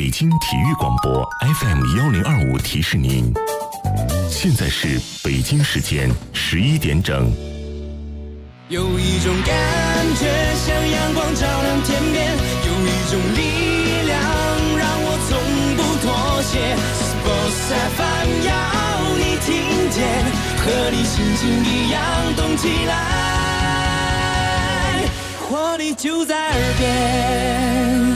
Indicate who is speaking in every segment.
Speaker 1: 北京体育广播 FM1025提示您，现在是北京时间11点整。
Speaker 2: 有一种感觉像阳光照亮天边，有一种力量让我从不妥协。Sports FM 要你听见，和你心情一样动起来，活力就在耳边。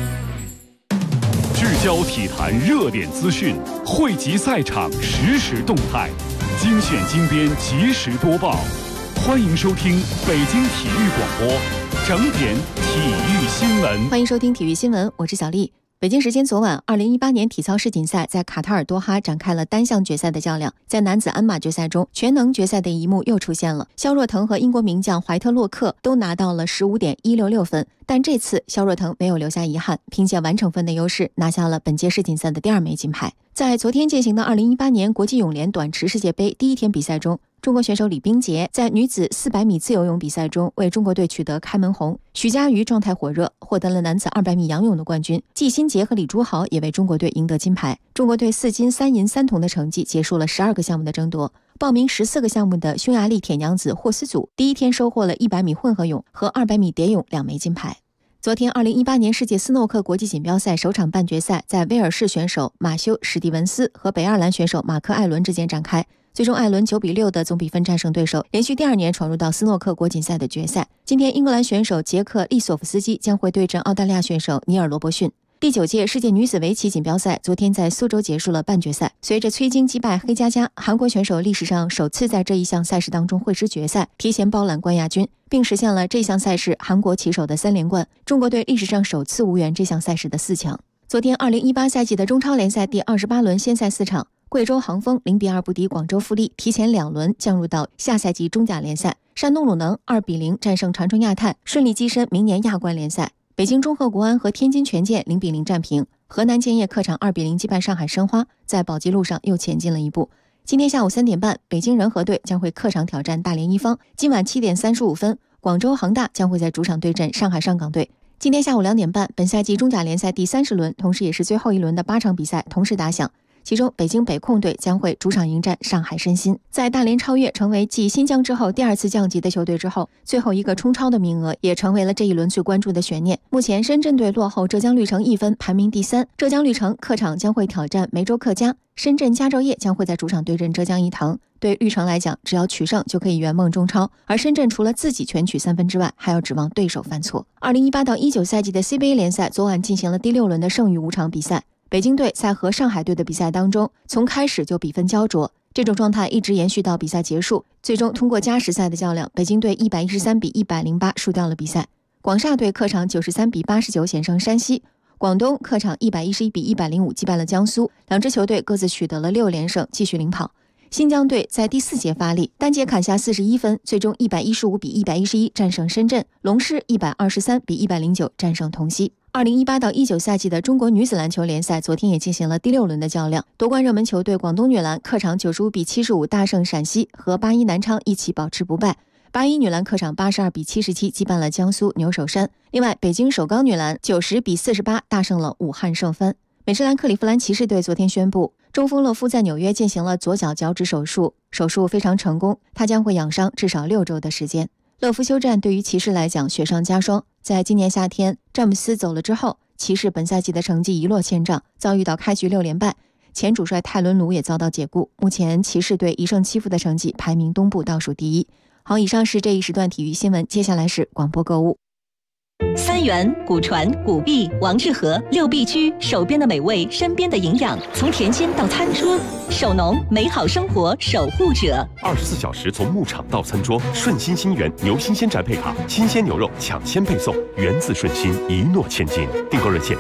Speaker 3: 聚焦体坛热点资讯，汇集赛场实时动态，精选精编及时播报。欢迎收听北京体育广播整点体育新闻。
Speaker 4: 欢迎收听体育新闻，我是小丽。北京时间昨晚，2018年体操世锦赛在卡塔尔多哈展开了单项决赛的较量。在男子鞍马决赛中，全能决赛的一幕又出现了。肖若腾和英国名将怀特洛克都拿到了 15.166 分，但这次肖若腾没有留下遗憾，凭借完成分的优势拿下了本届世锦赛的第2枚金牌。在昨天进行的2018年国际泳联短池世界杯第一天比赛中，中国选手李冰洁在女子400米自由泳比赛中为中国队取得开门红，徐嘉余状态火热，获得了男子200米仰泳的冠军。季新杰和李朱豪也为中国队赢得金牌。中国队4金3银3铜的成绩结束了12个项目的争夺。报名14个项目的匈牙利铁娘子霍斯组第一天收获了100米混合泳和200米蝶泳2枚金牌。昨天2018年世界斯诺克国际锦标赛首场半决赛在威尔士选手马修·史蒂文斯和北爱尔兰选手马克·艾伦之间展开，最终艾伦9-6的总比分战胜对手，连续第2年闯入到斯诺克国锦赛的决赛。今天英格兰选手杰克·利索夫斯基将会对阵澳大利亚选手尼尔·罗伯逊。第9届世界女子围棋锦标赛昨天在苏州结束了半决赛，随着崔晶击败黑佳佳，韩国选手历史上首次在这一项赛事当中会师决赛，提前包揽冠亚军，并实现了这项赛事韩国棋手的3连冠。中国队历史上首次无缘这项赛事的4强。昨天2018赛季的中超联赛第28轮先赛4场，贵州杭丰0-2不敌广州富力，提前2轮降入到下赛季中甲联赛。山东鲁能2-0战胜长春亚泰，顺利跻身明年亚冠联赛。北京中赫国安和天津权健0-0战平，河南建业客场2-0击败上海申花，在保级路上又前进了一步。今天下午3点半，北京人和队将会客场挑战大连一方。今晚7点35分，广州恒大将会在主场对阵上海上港队。今天下午2点半，本赛季中甲联赛第30轮，同时也是最后一轮的8场比赛同时打响。其中北京北控队将会主场迎战上海申鑫。在大连超越成为继新疆之后第2次降级的球队之后，最后一个冲超的名额也成为了这一轮最关注的悬念。目前深圳队落后浙江绿城1分，排名第3。浙江绿城客场将会挑战梅州客家，深圳佳兆业将会在主场对阵浙江怡腾。对绿城来讲，只要取胜就可以圆梦中超，而深圳除了自己全取3分之外，还要指望对手犯错。2018-19赛季的 CBA 联赛昨晚进行了第6轮的剩余5场比赛。北京队在和上海队的比赛当中，从开始就比分焦灼，这种状态一直延续到比赛结束，最终通过加时赛的较量，北京队113-108输掉了比赛。广厦队客场93-89险胜山西，广东客场111-105击败了江苏，两支球队各自取得了6连胜，继续领跑。新疆队在第4节发力，单节砍下41分，最终115-111战胜深圳，龙狮123-109战胜同曦。2018-19赛季的中国女子篮球联赛昨天也进行了第6轮的较量，夺冠热门球队广东女篮客场95-75大胜陕西，和81南昌一起保持不败。81女篮客场82-77击败了江苏牛首山。另外，北京首钢女篮90-48大胜了武汉盛帆。美职篮克利夫兰骑士队昨天宣布，中锋勒夫在纽约进行了左脚脚趾手术，手术非常成功，他将会养伤至少6周的时间。勒夫休战对于骑士来讲雪上加霜，在今年夏天詹姆斯走了之后，骑士本赛季的成绩一落千丈，遭遇到开局6连败，前主帅泰伦卢也遭到解雇，目前骑士队1胜7负的成绩排名东部倒数第1。好，以上是这一时段体育新闻，接下来是广播购物。
Speaker 5: 三元、古传、古碧、王致和6必居，手边的美味，身边的营养，从甜心到餐桌，手农美好生活守护者。
Speaker 6: 24小时从牧场到餐桌，顺心新源牛新鲜宅配卡，新鲜牛肉抢先配送，源自顺心，一诺千金。订购热线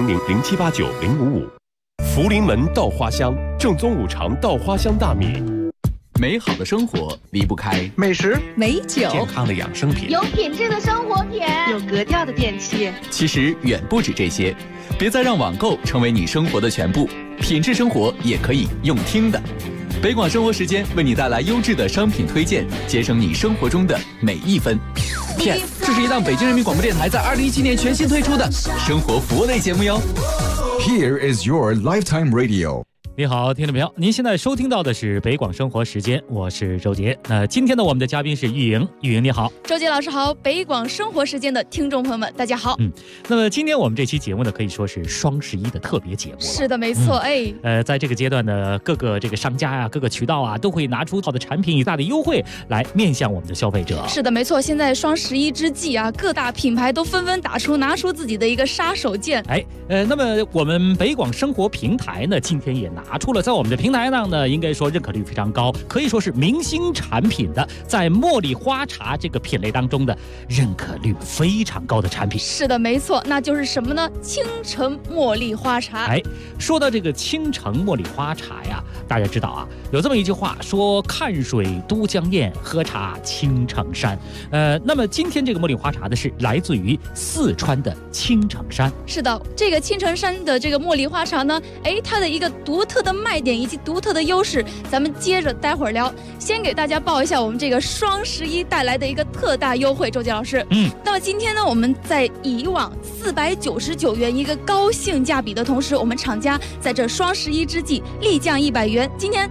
Speaker 6: 400-0789-055。福临门稻花香，正宗五常稻花香大米。
Speaker 7: 美好的生活离不开
Speaker 8: 美食、
Speaker 5: 美酒、
Speaker 6: 健康的养生品，
Speaker 9: 有品质的生活品，
Speaker 10: 有格调的电器。
Speaker 7: 其实远不止这些，别再让网购成为你生活的全部，品质生活也可以用听的。北广生活时间为你带来优质的商品推荐，节省你生活中的每一分。这是一档北京人民广播电台在2017年全新推出的生活服务类节目哟。
Speaker 8: Here is your Lifetime Radio。
Speaker 9: 你好，听众朋友，您现在收听到的是北广生活时间，我是周杰。那今天呢，我们的嘉宾是玉莹，玉莹你好。
Speaker 10: 周杰老师好，北广生活时间的听众朋友们，大家好。
Speaker 9: 那么今天我们这期节目呢，可以说是双11的特别节目了。
Speaker 10: 是的，没错，
Speaker 9: 在这个阶段呢，各个这个商家啊，各个渠道啊，都会拿出好的产品以大的优惠来面向我们的消费者。
Speaker 10: 是的，没错，现在双11之际啊，各大品牌都纷纷拿出自己的一个杀手锏。
Speaker 9: 那么我们北广生活平台呢，今天也拿出了在我们的平台上呢，应该说认可率非常高，可以说是明星产品的，在茉莉花茶这个品类当中的认可率非常高的产品。
Speaker 10: 是的，没错，那就是什么呢？青城茉莉花茶。
Speaker 9: 说到这个青城茉莉花茶呀，大家知道啊，有这么一句话说：看水都江堰，喝茶青城山。那么今天这个茉莉花茶的是来自于四川的青城山。
Speaker 10: 是的，这个青城山的这个茉莉花茶呢，它的一个独特的卖点以及独特的优势，咱们接着待会儿聊。先给大家报一下我们这个双11带来的一个特大优惠，周杰老师。那么今天呢，我们在以往499元一个高性价比的同时，我们厂家在这双11之际立降100元，今天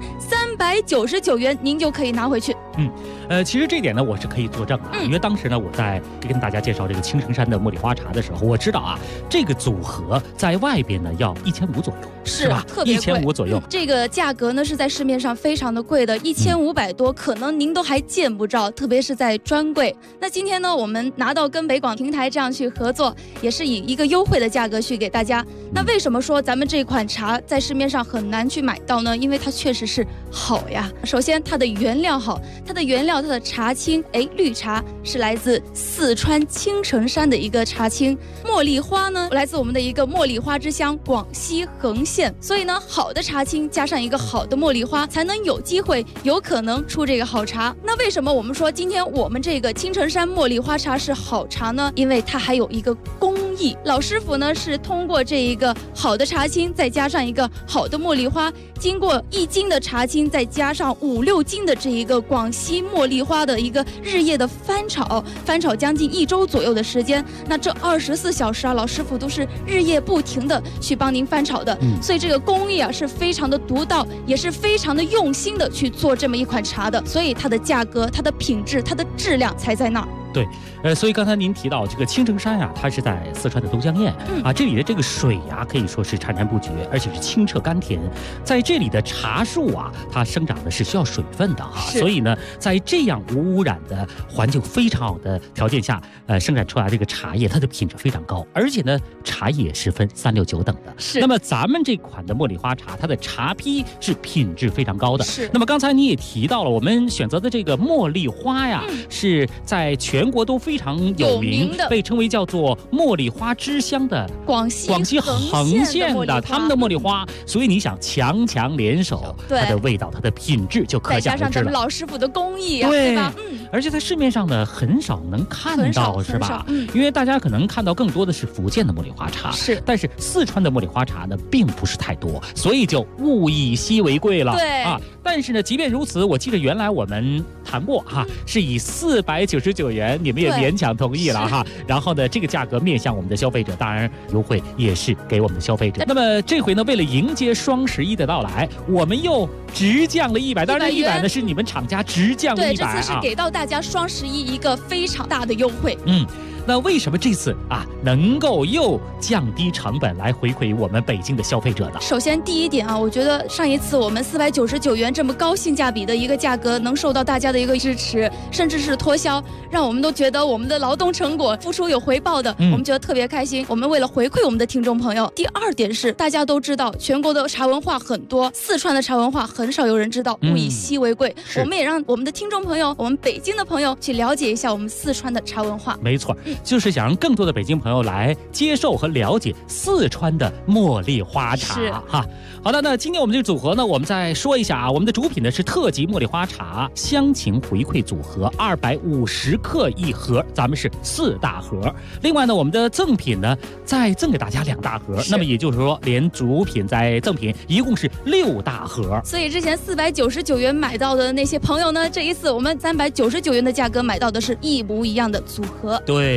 Speaker 10: 399元您就可以拿回去。
Speaker 9: 其实这点呢，我是可以作证的，因为当时呢，我在跟大家介绍这个青城山的茉莉花茶的时候，我知道啊，这个组合在外边呢要1500左右，是吧？
Speaker 10: 特别贵
Speaker 9: ，1500左右。
Speaker 10: 这个价格呢是在市面上非常的贵的，1500多，可能您都还见不着，特别是在专柜。那今天呢，我们拿到跟北广平台这样去合作，也是以一个优惠的价格去给大家。那为什么说咱们这款茶在市面上很难去买到呢？因为它确实是好呀。首先它的原料好，它的茶青，绿茶是来自四川青城山的一个茶青，茉莉花呢来自我们的一个茉莉花之乡广西横县，所以呢，好的茶青加上一个好的茉莉花，才能有机会有可能出这个好茶。那为什么我们说今天我们这个青城山茉莉花茶是好茶呢？因为它还有一个工艺，老师傅呢是通过这一个好的茶青，再加上一个好的茉莉花，经过1斤的茶青，再加上5、6斤的这一个广西茉莉花的一个日夜的翻炒将近1周左右的时间。那这24小时啊，老师傅都是日夜不停的去帮您翻炒的，所以这个工艺啊是非常的独到，也是非常的用心的去做这么一款茶的，所以它的价格、它的品质、它的质量才在那儿。
Speaker 9: 对，所以刚才您提到这个青城山啊，它是在四川的都江堰这里的这个水呀，可以说是潺潺不绝，而且是清澈甘甜。在这里的茶树啊，它生长的是需要水分的所以呢，在这样无污染的环境非常好的条件下，生产出来这个茶叶，它的品质非常高，而且呢，茶叶是分369等的。那么咱们这款的茉莉花茶，它的茶坯是品质非常高的。那么刚才你也提到了，我们选择的这个茉莉花呀，是在全国都非常有名的，被称为叫做茉莉花之乡的广西横县的他们的茉莉花，所以你想强联手，它的味道、它的品质就可想而知了。再加上咱们
Speaker 10: 老师傅的工艺啊，对吧？
Speaker 9: 而且在市面上呢很少能看到，是吧？因为大家可能看到更多的是福建的茉莉花茶，但是四川的茉莉花茶呢并不是太多，所以就物以稀为贵了。但是呢，即便如此，我记得原来我们谈过是以499元，你们也勉强同意了然后呢，这个价格面向我们的消费者，当然优惠也是给我们的消费者。那么这回呢，为了迎接双11的到来，我们又直降了100，当然100呢是你们厂家直降了100。
Speaker 10: 对，这次是给到大家双11一个非常大的优惠。
Speaker 9: 那为什么这次能够又降低成本来回馈我们北京的消费者呢？
Speaker 10: 首先第一点我觉得上一次我们499元这么高性价比的一个价格能受到大家的一个支持，甚至是脱销，让我们都觉得我们的劳动成果付出有回报的，我们觉得特别开心。我们为了回馈我们的听众朋友。第二点是大家都知道全国的茶文化很多，四川的茶文化很少有人知道，物以稀为贵，我们也让我们的听众朋友，我们北京的朋友去了解一下我们四川的茶文化。
Speaker 9: 没错，就是想让更多的北京朋友来接受和了解四川的茉莉花茶好的，那今天我们这个组合呢，我们再说一下我们的主品呢是特级茉莉花茶乡情回馈组合，250克一盒，咱们是4大盒。另外呢，我们的赠品呢再赠给大家2大盒，那么也就是说连主品再赠品一共是6大盒。
Speaker 10: 所以之前499元买到的那些朋友呢，这一次我们399元的价格买到的是一模一样的组合。
Speaker 9: 对，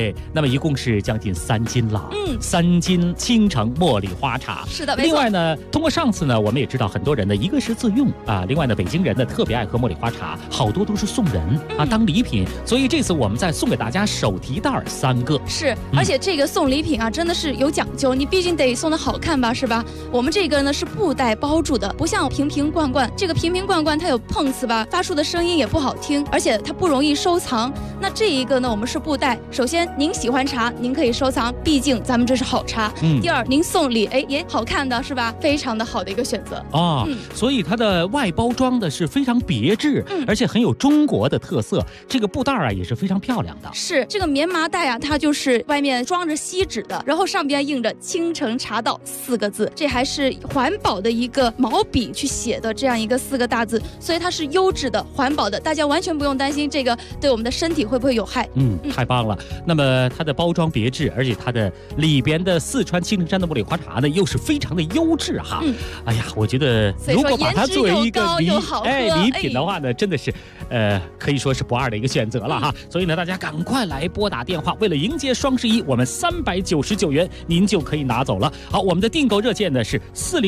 Speaker 9: 对，那么一共是将近3斤了。3斤青城茉莉花茶。
Speaker 10: 是的，没错。
Speaker 9: 另外呢，通过上次呢，我们也知道很多人呢，一个是自用啊，另外呢，北京人呢特别爱喝茉莉花茶，好多都是送人啊当礼品。所以这次我们再送给大家手提袋3个。
Speaker 10: 是，而且这个送礼品啊，真的是有讲究，你毕竟得送的好看吧，是吧？我们这个呢是布袋包住的，不像瓶瓶罐罐，这个瓶瓶罐罐它有碰瓷吧，发出的声音也不好听，而且它不容易收藏。那这一个呢，我们是布袋。首先您喜欢茶，您可以收藏，毕竟咱们这是好茶。第二，您送礼，也好看的是吧？非常的好的一个选择
Speaker 9: 啊。所以它的外包装的是非常别致，而且很有中国的特色。这个布袋啊也是非常漂亮的。
Speaker 10: 是这个棉麻袋啊，它就是外面装着锡纸的，然后上边印着青城茶道4个字，这还是环保的一个毛笔去写的这样一个4个大字，所以它是优质的、环保的，大家完全不用担心这个对我们的身体会不会有害。
Speaker 9: 太棒了。那么它的包装别致，而且它的里边的四川青城山的茉莉花茶呢，又是非常的优质哈。哎呀，我觉得如果把它作为一个礼品的话呢，真的是可以说是不二的一个选择了哈。所以呢，大家赶快来拨打电话，为了迎接双11，我们399元您就可以拿走了。好，我们的订购热线呢是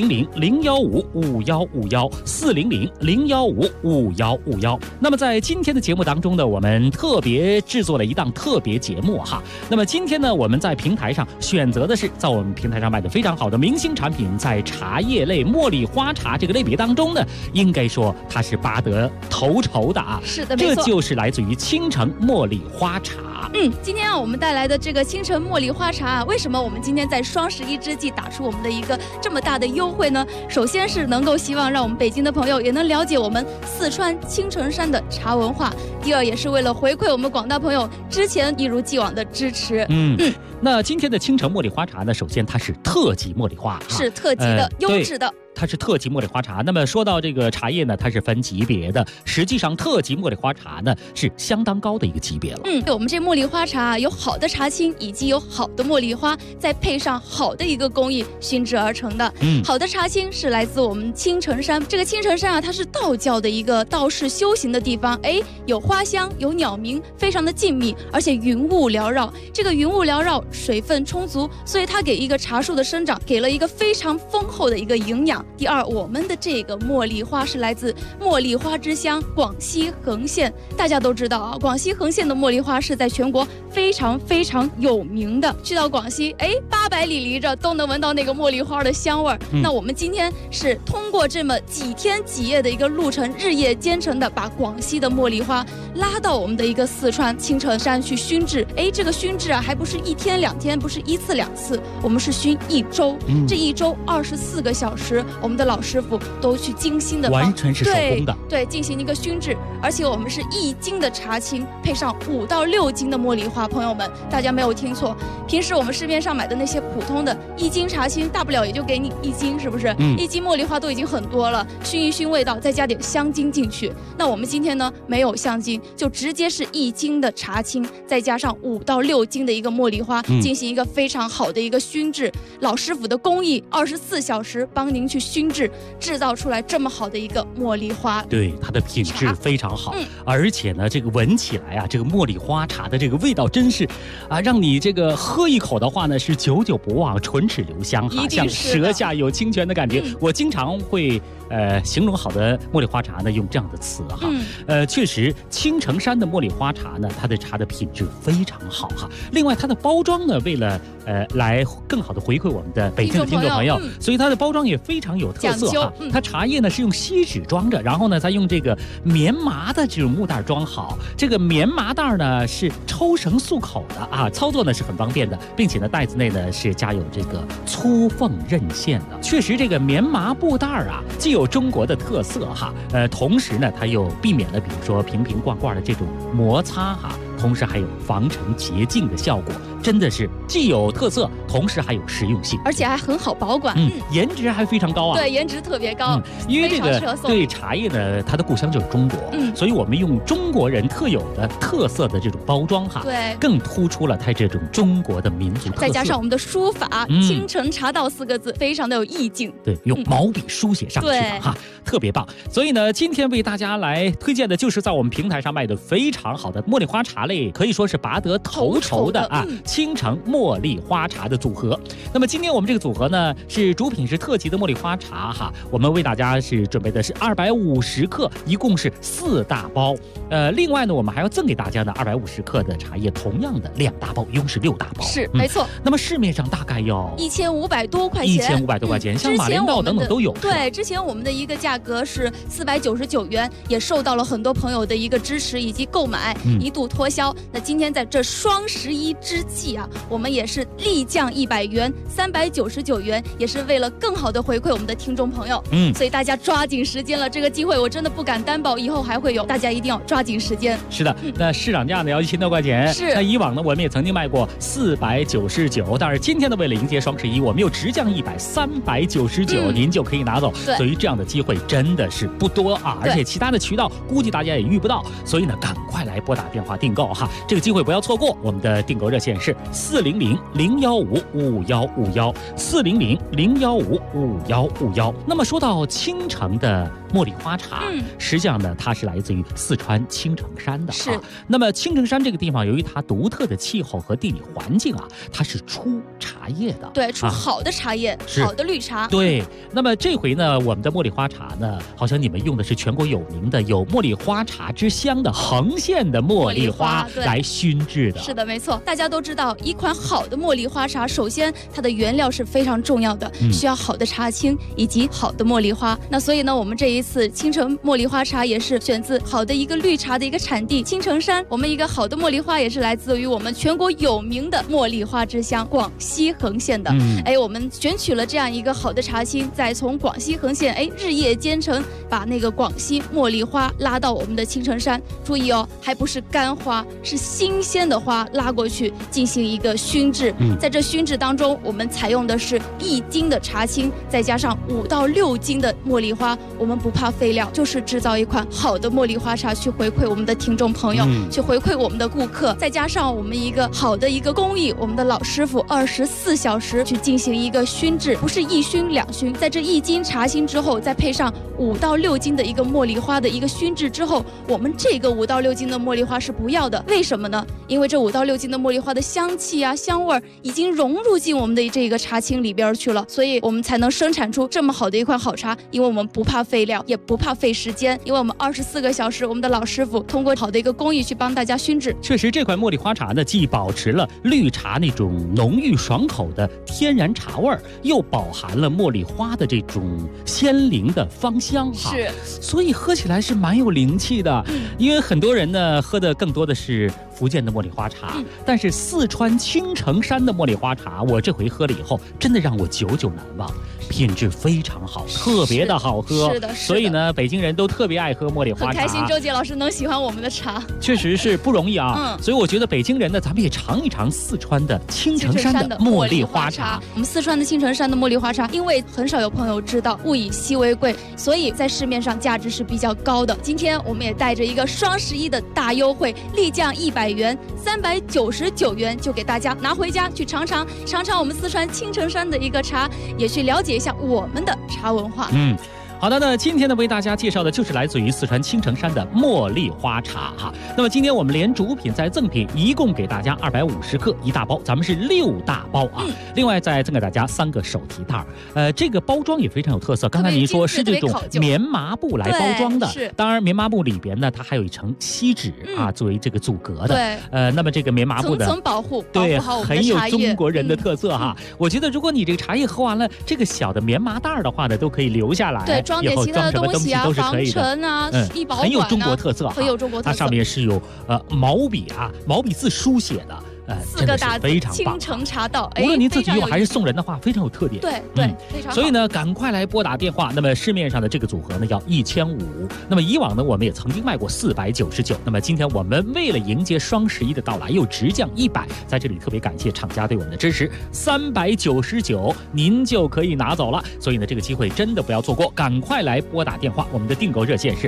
Speaker 9: 400-015-5151，400-015-5151。那么在今天的节目当中呢，我们特别制作了一档特别节目哈。那么今天呢，我们在平台上选择的是在我们平台上卖的非常好的明星产品，在茶叶类茉莉花茶这个类别当中呢，应该说它是拔得头筹的啊。
Speaker 10: 是的，没错，
Speaker 9: 这就是来自于青城茉莉花茶。
Speaker 10: 今天我们带来的这个青城茉莉花茶啊，为什么我们今天在双11之际打出我们的一个这么大的优惠呢？首先是能够希望让我们北京的朋友也能了解我们四川青城山的茶文化，第二也是为了回馈我们广大朋友之前一如既往的支持。
Speaker 9: 那今天的青城茉莉花茶呢，首先它是特级茉莉花，
Speaker 10: 是特级的、优质的。
Speaker 9: 它是特级茉莉花茶。那么说到这个茶叶呢，它是分级别的。实际上，特级茉莉花茶呢是相当高的一个级别了。
Speaker 10: 我们这茉莉花茶有好的茶青，以及有好的茉莉花，再配上好的一个工艺熏制而成的。好的茶青是来自我们青城山。这个青城山啊，它是道教的一个道士修行的地方。有花香，有鸟鸣，非常的静谧，而且云雾缭绕。这个云雾缭绕，水分充足，所以它给一个茶树的生长给了一个非常丰厚的一个营养。第二，我们的这个茉莉花是来自茉莉花之乡广西横县。大家都知道啊，广西横县的茉莉花是在全国非常非常有名的。去到广西，800里离着都能闻到那个茉莉花的香味儿。那我们今天是通过这么几天几夜的一个路程，日夜兼程的把广西的茉莉花拉到我们的一个四川青城山去熏制。这个熏制啊，还不是1天2天，不是1次2次，我们是熏1周。这1周24个小时，我们的老师傅都去精心的
Speaker 9: 完全是手工的，
Speaker 10: 对，进行一个熏制。而且我们是1斤的茶青配上5到6斤的茉莉花。朋友们，大家没有听错，平时我们市面上买的那些普通的1斤茶青，大不了也就给你1斤，是不是？1斤茉莉花都已经很多了，熏一熏味道，再加点香精进去。那我们今天呢，没有香精，就直接是1斤的茶青，再加上5到6斤的一个茉莉花，进行一个非常好的一个熏制。老师傅的工艺24小时帮您去熏制，制造出来这么好的一个茉莉花。
Speaker 9: 对，它的品质非常好，而且呢，这个闻起来啊，这个茉莉花茶的这个味道真是啊，让你这个喝一口的话呢，是久久不忘，唇齿留香哈，像舌下有清泉的感觉。我经常会形容好的茉莉花茶呢，用这样的词哈。确实，青城山的茉莉花茶呢，它的茶的品质非常好哈。另外，它的包装呢，为了来更好的回馈我们的北京的听众朋友，所以它的包装也非常有特色哈。它茶叶呢是用锡纸装着，然后呢再用这个棉麻的这种木袋装好。这个棉麻袋呢是抽绳束口的啊，操作呢是很方便的，并且呢袋子内呢是加有这个粗缝刃线的。确实，这个棉麻布袋啊，既有中国的特色哈，同时呢它又避免了比如说瓶瓶罐罐的这种摩擦哈。同时还有防尘洁净的效果， 真的是既有特色，同时还有实用性，
Speaker 10: 而且还很好保管，
Speaker 9: 颜值还非常高啊。
Speaker 10: 对，颜值特别高，
Speaker 9: 因为这个对茶叶呢，它的故乡就是中国，所以我们用中国人特有的特色的这种包装哈，
Speaker 10: 对，
Speaker 9: 更突出了它这种中国的民族特色。
Speaker 10: 再加上我们的书法，青城茶道4个字，非常的有意境。
Speaker 9: 对，用毛笔书写上去的哈，特别棒。所以呢，今天为大家来推荐的就是在我们平台上卖的非常好的茉莉花茶类，可以说是拔得头筹的啊，青城茉莉花茶的组合。那么今天我们这个组合呢，是主品是特级的茉莉花茶哈，我们为大家是准备的是250克，一共是4大包。另外呢，我们还要赠给大家的250克的茶叶，同样的2大包，一共是6大包。
Speaker 10: 是，没错。
Speaker 9: 那么市面上大概要
Speaker 10: 1500多块钱
Speaker 9: ，1500多块钱，像马连道等等都有。
Speaker 10: 对，之前我们的一个价格是499元，也受到了很多朋友的一个支持以及购买，一度脱销。那今天在这双11之际啊，我们也是力降100元，399元，也是为了更好的回馈我们的听众朋友。所以大家抓紧时间了，这个机会我真的不敢担保以后还会有，大家一定要抓紧时间。
Speaker 9: 是的，那市场价呢要1000多块钱。
Speaker 10: 是，
Speaker 9: 那以往呢我们也曾经卖过499，但是今天呢为了迎接双11，我们又直降100，399，您就可以拿走。所以这样的机会真的是不多啊，而且其他的渠道估计大家也遇不到，所以呢赶快来拨打电话订购哈，这个机会不要错过。我们的订购热线是400-015-5151，400-015-5151。那么说到青城的茉莉花茶，实际上呢它是来自于四川青城山的啊。那么青城山这个地方，由于它独特的气候和地理环境啊，它是出茶叶的，
Speaker 10: 对，出好的茶叶，好的绿茶。
Speaker 9: 对，那么这回呢，我们的茉莉花茶呢，好像你们用的是全国有名的有茉莉花茶之乡的横县的茉莉花来熏制的。
Speaker 10: 是的，没错。大家都知道，一款好的茉莉花茶，首先它的原料是非常重要的，需要好的茶青以及好的茉莉花。那所以呢，我们这一次青城茉莉花茶也是选自好的一个绿茶的一个产地青城山。我们一个好的茉莉花也是来自于我们全国有名的茉莉花之乡广西横县的。我们选取了这样一个好的茶青，再从广西横县日夜兼程，把那个广西茉莉花拉到我们的青城山。注意哦，还不是干花，是新鲜的花拉过去进行一个熏制。在这熏制当中，我们采用的是1斤的茶青，再加上5到6斤的茉莉花。我们不怕废料，就是制造一款好的茉莉花茶，去回馈我们的听众朋友，去回馈我们的顾客。再加上我们一个好的一个工艺，我们的老师傅24小时去进行一个熏制，不是1熏2熏，在这1斤茶青之后，再配上5到6斤的一个茉莉花的一个熏制之后，我们这个5到6斤的茉莉花是不要的。为什么呢？因为这5到6斤的茉莉花的香气啊、香味已经融入进我们的这个茶青里边去了，所以我们才能生产出这么好的一款好茶。因为我们不怕废料，也不怕费时间，因为我们24个小时，我们的老师傅通过好的一个工艺去帮大家熏制。
Speaker 9: 确实，这款茉莉花茶呢，既保持了绿茶那种浓郁爽口的天然茶味儿，又饱含了茉莉花的这种鲜灵的芳香哈。
Speaker 10: 是，
Speaker 9: 所以喝起来是蛮有灵气的。因为很多人呢喝的更多的是福建的茉莉花茶，但是四川青城山的茉莉花茶，我这回喝了以后，真的让我久久难忘，品质非常好，特别的好喝。
Speaker 10: 是的，
Speaker 9: 所以呢，北京人都特别爱喝茉莉花茶。
Speaker 10: 很开心，周杰老师能喜欢我们的茶，
Speaker 9: 确实是不容易啊。所以我觉得北京人呢，咱们也尝一尝四川的青城山的茉莉花茶。
Speaker 10: 我们四川的青城山的茉莉花茶，因为很少有朋友知道，物以稀为贵，所以在市面上价值是比较高的。今天我们也带着一个双11的大优惠，立降100元，399元就给大家拿回家去尝尝我们四川青城山的一个茶，也去了解一下我们的茶文化。
Speaker 9: 好的，那今天呢为大家介绍的就是来自于四川青城山的茉莉花茶哈。那么今天我们连主品再赠品，一共给大家250克1大包，咱们是6大包啊。另外再赠给大家3个手提袋这个包装也非常有特色。刚才您说是这种棉麻布来包装的，当然棉麻布里边呢，它还有一层锡纸啊，作为这个阻隔的。
Speaker 10: 对，
Speaker 9: 那么这个棉麻布的
Speaker 10: 层层保护，
Speaker 9: 对，
Speaker 10: 保护好我们的
Speaker 9: 很有
Speaker 10: 茶叶
Speaker 9: 中国人的特色哈。我觉得如果你这个茶叶喝完了，这个小的棉麻袋的话呢，都可以留下来。
Speaker 10: 对，装点其他的东西啊，防尘啊，易保管啊，
Speaker 9: 很有中国特色，
Speaker 10: 很有中国特色。
Speaker 9: 它上面是有毛笔啊，毛笔字书写的。
Speaker 10: 4个大字
Speaker 9: 非常棒，
Speaker 10: 青城茶道。
Speaker 9: 无论您自己用还是送人的话，非常有特点。
Speaker 10: 对对，非常好。
Speaker 9: 所以呢，赶快来拨打电话。那么市面上的这个组合呢，要1500。那么以往呢，我们也曾经卖过499。那么今天我们为了迎接双11的到来，又直降100。在这里特别感谢厂家对我们的支持，399您就可以拿走了。所以呢，这个机会真的不要错过，赶快来拨打电话。我们的订购热线是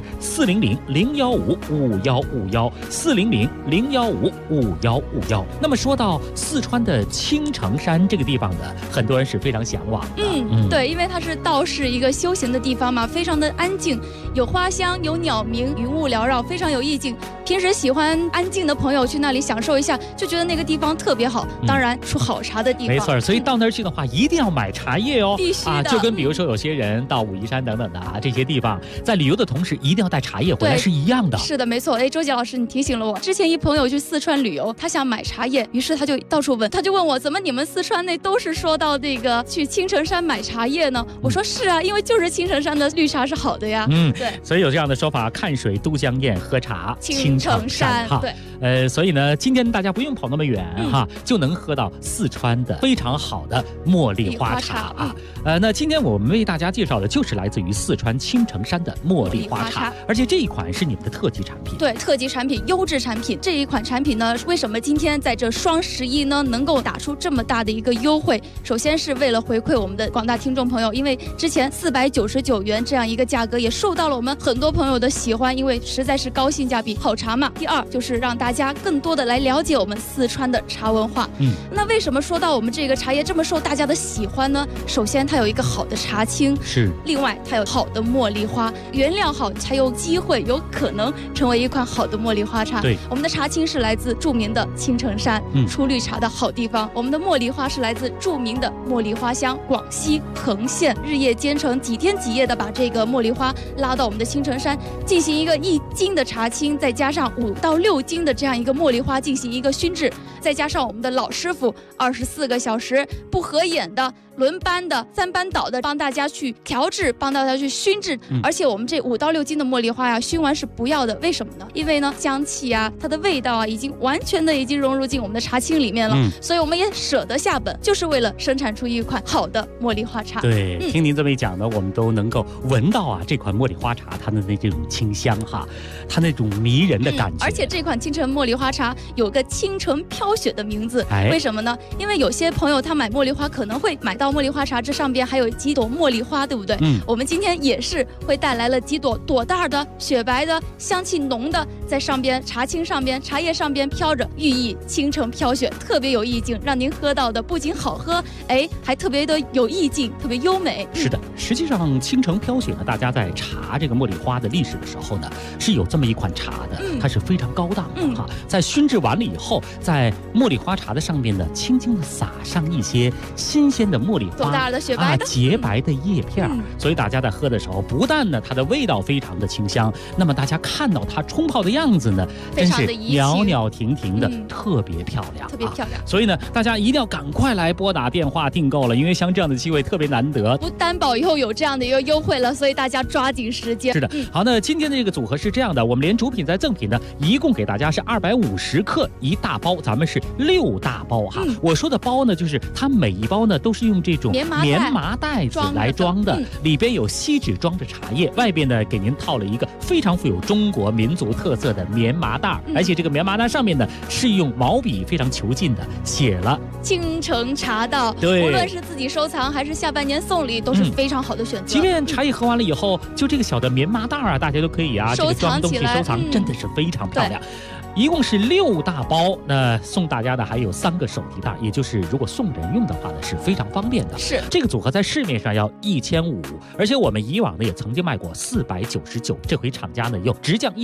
Speaker 9: 400-015-5151，400-015-5151。那么说到四川的青城山这个地方呢，很多人是非常向往的。
Speaker 10: 对，因为它是道士一个修行的地方嘛，非常的安静，有花香，有鸟鸣，云雾缭绕，非常有意境。平时喜欢安静的朋友去那里享受一下，就觉得那个地方特别好。当然，出好茶的地方。
Speaker 9: 没错，所以到那儿去的话，一定要买茶叶哦。
Speaker 10: 必须的。
Speaker 9: 就跟比如说有些人到武夷山等等的这些地方，在旅游的同时一定要带茶叶回来是一样的。
Speaker 10: 是的，没错。周杰老师，你提醒了我。之前一朋友去四川旅游，他想买茶叶，于是他就到处问，他就问我，怎么你们四川那都是说到那个去青城山买茶叶呢？我说是啊，因为就是青城山的绿茶是好的呀。对。
Speaker 9: 所以有这样的说法，看水都江堰，喝茶
Speaker 10: 青城山。
Speaker 9: 对。所以呢，今天大家不用跑那么远就能喝到四川的非常好的茉莉花茶啊。那今天我们为大家介绍的就是来自于四川青城山的茉莉花茶，而且这一款是你们的特级产品。
Speaker 10: 对，特级产品，优质产品。这一款产品呢，为什么今天在这双11呢能够打出这么大的一个优惠？首先是为了回馈我们的广大听众朋友，因为之前499元这样一个价格也受到了我们很多朋友的喜欢，因为实在是高性价比，好茶嘛。第二就是让大家更多的来了解我们四川的茶文化。那为什么说到我们这个茶叶这么受大家的喜欢呢？首先它有一个好的茶青，
Speaker 9: 是。
Speaker 10: 另外它有好的茉莉花，原料好才有机会有可能成为一款好的茉莉花茶。
Speaker 9: 对，
Speaker 10: 我们的茶青是来自著名的青城山，出绿茶的好地方。我们的茉莉花是来自著名的茉莉花乡广西横县，日夜兼程，几天几夜的把这个茉莉花拉到我们的青城山，进行一个1斤的茶青，再加上5到6斤的这样一个茉莉花进行一个熏制，再加上我们的老师傅24个小时不合眼的轮班的3班倒的帮大家去调制，帮大家去熏制。而且我们这5到6斤的茉莉花呀，熏完是不要的，为什么呢？因为呢香气啊，它的味道啊，已经完全的已经融入进我们的茶青里面了。所以我们也舍得下本，就是为了生产出一款好的茉莉花茶。
Speaker 9: 对，听您这么一讲呢，我们都能够闻到这款茉莉花茶它的那种清香它那种迷人的感觉。
Speaker 10: 而且这款青城茉莉花茶有个青城飘雪的名字，为什么呢？因为有些朋友他买茉莉花可能会买到茉莉花茶，这上边还有几朵茉莉花，对不对？我们今天也是会带来了几朵朵大的、雪白的、香气浓的，在上边茶青上边、茶叶上边飘着，寓意青城飘雪，特别有意境，让您喝到的不仅好喝，还特别的有意境，特别优美。
Speaker 9: 是的，实际上青城飘雪呢，大家在查这个茉莉花的历史的时候呢，是有这么一款茶的，它是非常高档的在熏制完了以后，在茉莉花茶的上面呢，轻轻的撒上一些新鲜的茉莉花，
Speaker 10: 大的雪白的
Speaker 9: 洁白的叶片，所以大家在喝的时候，不但呢它的味道非常的清香，那么大家看到它冲泡的样子呢，真是袅袅婷婷的，特别漂亮，
Speaker 10: 特别漂亮。
Speaker 9: 所以呢，大家一定要赶快来拨打电话订购了，因为像这样的机会特别难得，
Speaker 10: 不担保以后有这样的一个优惠了，所以大家抓紧时间。
Speaker 9: 是的，好，那今天的这个组合是这样的，我们连主品在赠品呢，一共给大家是250克一大包，咱们是6大包我说的包呢，就是它每一包呢都是用这种棉麻袋子来装的，里边有锡纸装着茶叶，外边呢给您套了一个非常富有中国民族特色的棉麻袋，而且这个棉麻袋上面呢是用毛笔非常遒劲的写了
Speaker 10: 青城茶道，
Speaker 9: 对，
Speaker 10: 无论是自己收藏还是下半年送礼，都是非常好的选择。
Speaker 9: 即便茶叶喝完了以后，就这个小的棉麻袋大家都可以
Speaker 10: 收藏
Speaker 9: 起来，这个装东西收藏真的是非常漂亮。一共是6大包，那送大家的还有3个手提袋，也就是如果送人用的话呢，是非常方便的。
Speaker 10: 是
Speaker 9: 这个组合在市面上要1500，而且我们以往呢也曾经卖过499，这回厂家呢又直降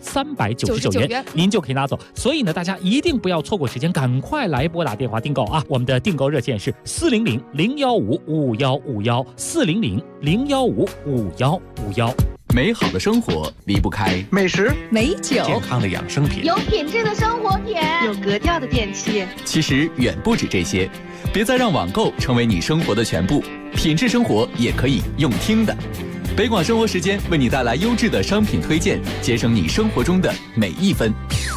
Speaker 9: 100，399元，您就可以拿走。所以呢，大家一定不要错过时间，赶快来拨打电话订购我们的订购热线是400-015-5151，400-015-5151。
Speaker 7: 美好的生活离不开
Speaker 11: 美食、
Speaker 5: 美酒、
Speaker 7: 健康的养生品，
Speaker 12: 有品质的生活品，
Speaker 13: 有格调的电器。
Speaker 7: 其实远不止这些，别再让网购成为你生活的全部，品质生活也可以用听的。北广生活时间为你带来优质的商品推荐，节省你生活中的每一分。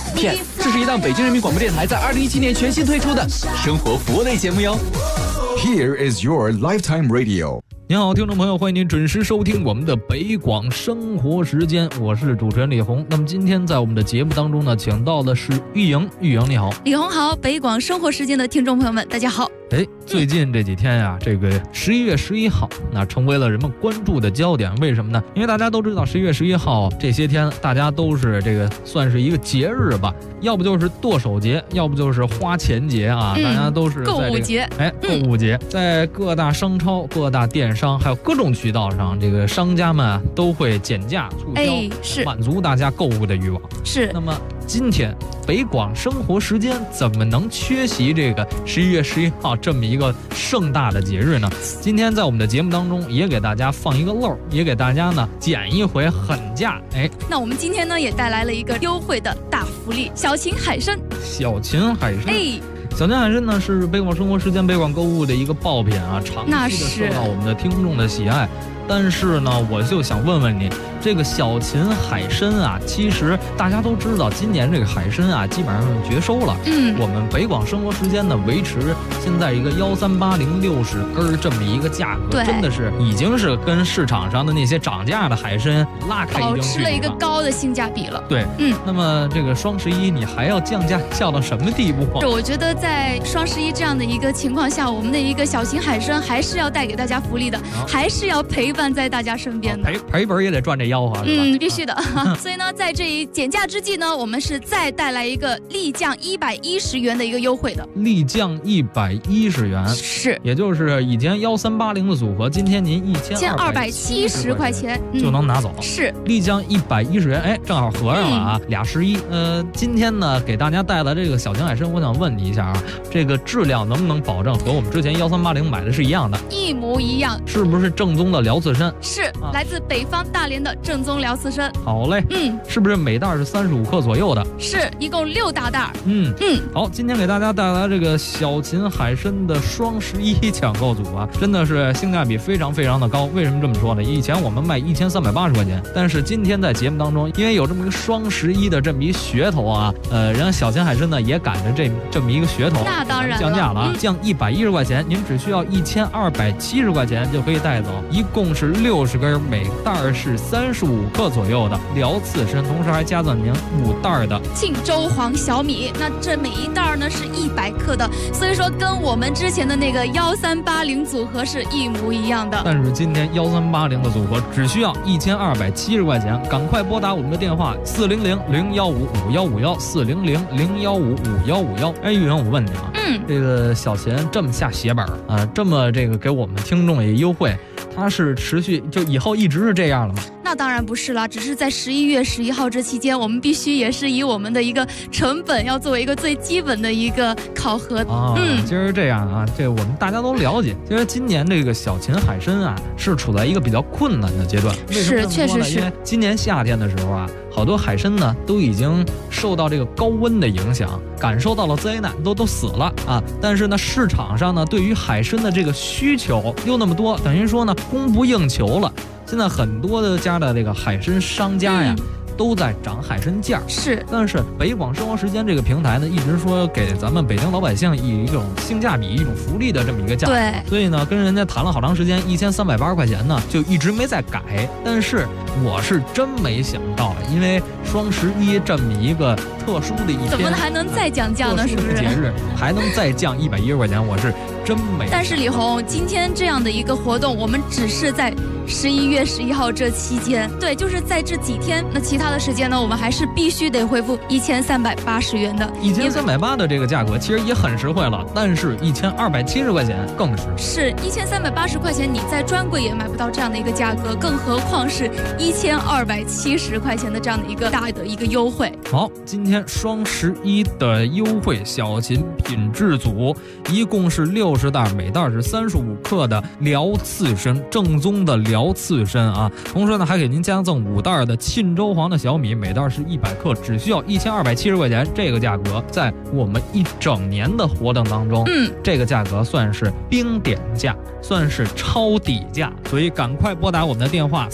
Speaker 7: 天，这是一档北京人民广播电台在2017年全新推出的生活服务类节目哟。
Speaker 8: Here is your lifetime radio。
Speaker 11: 您好，听众朋友，欢迎您准时收听我们的北广生活时间，我是主持人李红。那么今天在我们的节目当中呢，请到的是玉莹，玉莹你好。
Speaker 10: 李红好，北广生活时间的听众朋友们，大家好。
Speaker 11: 最近这几天呀，这个11月11号，那成为了人们关注的焦点。为什么呢？因为大家都知道11月11号这些天，大家都是这个算是一个节日吧，要不就是剁手节，要不就是花钱节啊，大家都是在、
Speaker 10: 购物节。
Speaker 11: 购物节，在各大商超、各大电商还有各种渠道上，这个商家们都会减价促销，
Speaker 10: 是
Speaker 11: 满足大家购物的欲望。
Speaker 10: 是。
Speaker 11: 那么今天北广生活时间怎么能缺席这个11月11号这么一个盛大的节日呢？今天在我们的节目当中也给大家放一个漏，也给大家呢减一回狠价。
Speaker 10: 那我们今天呢也带来了一个优惠的大福利，小秦海参。
Speaker 11: 小秦海参。小秦海参呢是北广生活时间、北广购物的一个爆品啊，长期的受到我们的听众的喜爱。但是呢，我就想问问你，这个小秦海参啊，其实大家都知道，今年这个海参啊，基本上是绝收了。我们北广生活时间呢，维持现在一个13806根这么一个价格，真的是已经是跟市场上的那些涨价的海参拉开一定距离了，保
Speaker 10: 持了一个高的性价比了。
Speaker 11: 对，那么这个双11你还要降价降到什么地步？
Speaker 10: 我觉得在双11这样的一个情况下，我们的一个小秦海参还是要带给大家福利的，还是要陪伴在大家身边的。
Speaker 11: 赔本也得赚这吆喝，是吧？
Speaker 10: 必须的。所以呢，在这一减价之际呢，我们是再带来一个立降110元的一个优惠的。
Speaker 11: 立降110元，
Speaker 10: 是，
Speaker 11: 也就是以前1380的组合，今天您
Speaker 10: 1270块钱
Speaker 11: 就能拿走。
Speaker 10: 是，
Speaker 11: 立降110元，正好合上了啊，俩11。今天呢，给大家带来这个小秦海参，我想问你一下啊，这个质量能不能保证和我们之前1380买的是一样的？
Speaker 10: 一模一样。
Speaker 11: 是不是正宗的辽刺参？
Speaker 10: 是，来自北方大连的正宗辽刺参。
Speaker 11: 好嘞，是不是每袋是35克左右的？
Speaker 10: 是，一共6大袋。
Speaker 11: 好，今天给大家带来这个小秦海参的双11抢购组啊，真的是性价比非常非常的高。为什么这么说呢？以前我们卖1380块钱，但是今天在节目当中，因为有这么一个双11的这么一噱头啊，人家小秦海参呢也赶着这么一个噱头，
Speaker 10: 那当然
Speaker 11: 降价了，降110块钱，您只需要1270块钱就可以带走，一共是60根，每袋是35克左右的辽刺参，同时还加赠您5袋的
Speaker 10: 庆州黄小米。那这每一袋呢是100克的，所以说跟我们之前的那个1380组合是一模一样的。
Speaker 11: 但是今天1380的组合只需要1270块钱，赶快拨打我们的电话400-015-5151，400-015-5151。玉莹，我问你啊，这个小秦这么下血本啊，这么这个给我们听众也优惠，它是持续就以后一直是这样了吗？
Speaker 10: 那当然不是啦，只是在11月11号这期间，我们必须也是以我们的一个成本要作为一个最基本的一个考核。
Speaker 11: 其实这样啊，这我们大家都了解。其实今年这个小秦海参啊，是处在一个比较困难的阶段。为什么这么说呢？
Speaker 10: 确实是，
Speaker 11: 因为今年夏天的时候啊，好多海参呢都已经受到这个高温的影响，感受到了灾难，都死了啊。但是呢，市场上呢对于海参的这个需求又那么多，等于说呢供不应求了。现在很多的家的这个海参商家呀，都在涨海参价。
Speaker 10: 是，
Speaker 11: 但是北广生活时间这个平台呢，一直说给咱们北京老百姓以一种性价比、一种福利的这么一个价格。
Speaker 10: 对，
Speaker 11: 所以呢，跟人家谈了好长时间，1380块钱呢，就一直没再改。但是我是真没想到，因为双11这么一个特殊的一天，
Speaker 10: 怎么还能再降价呢？是不是？
Speaker 11: 节日还能再降110块钱，我是真没。
Speaker 10: 但是李红，今天这样的一个活动，我们只是在11月11号这期间，对，就是在这几天。那其他的时间呢，我们还是必须得恢复1380元的。
Speaker 11: 1380的这个价格其实也很实惠了，但是1270块钱更
Speaker 10: 是1380块钱，你在专柜也买不到这样的一个价格，更何况是1270块钱的这样的一个大的一个优惠。
Speaker 11: 好，今天双11的优惠小秦品质组，一共是60袋，每袋是35克的辽刺参，正宗的辽辽刺参啊。同时呢，还给您加赠5袋的沁州黄的小米，每袋是100克，只需要1270块钱。这个价格在我们一整年的活动当中，这个价格算是冰点价，算是超底价。所以赶快拨打我们的电话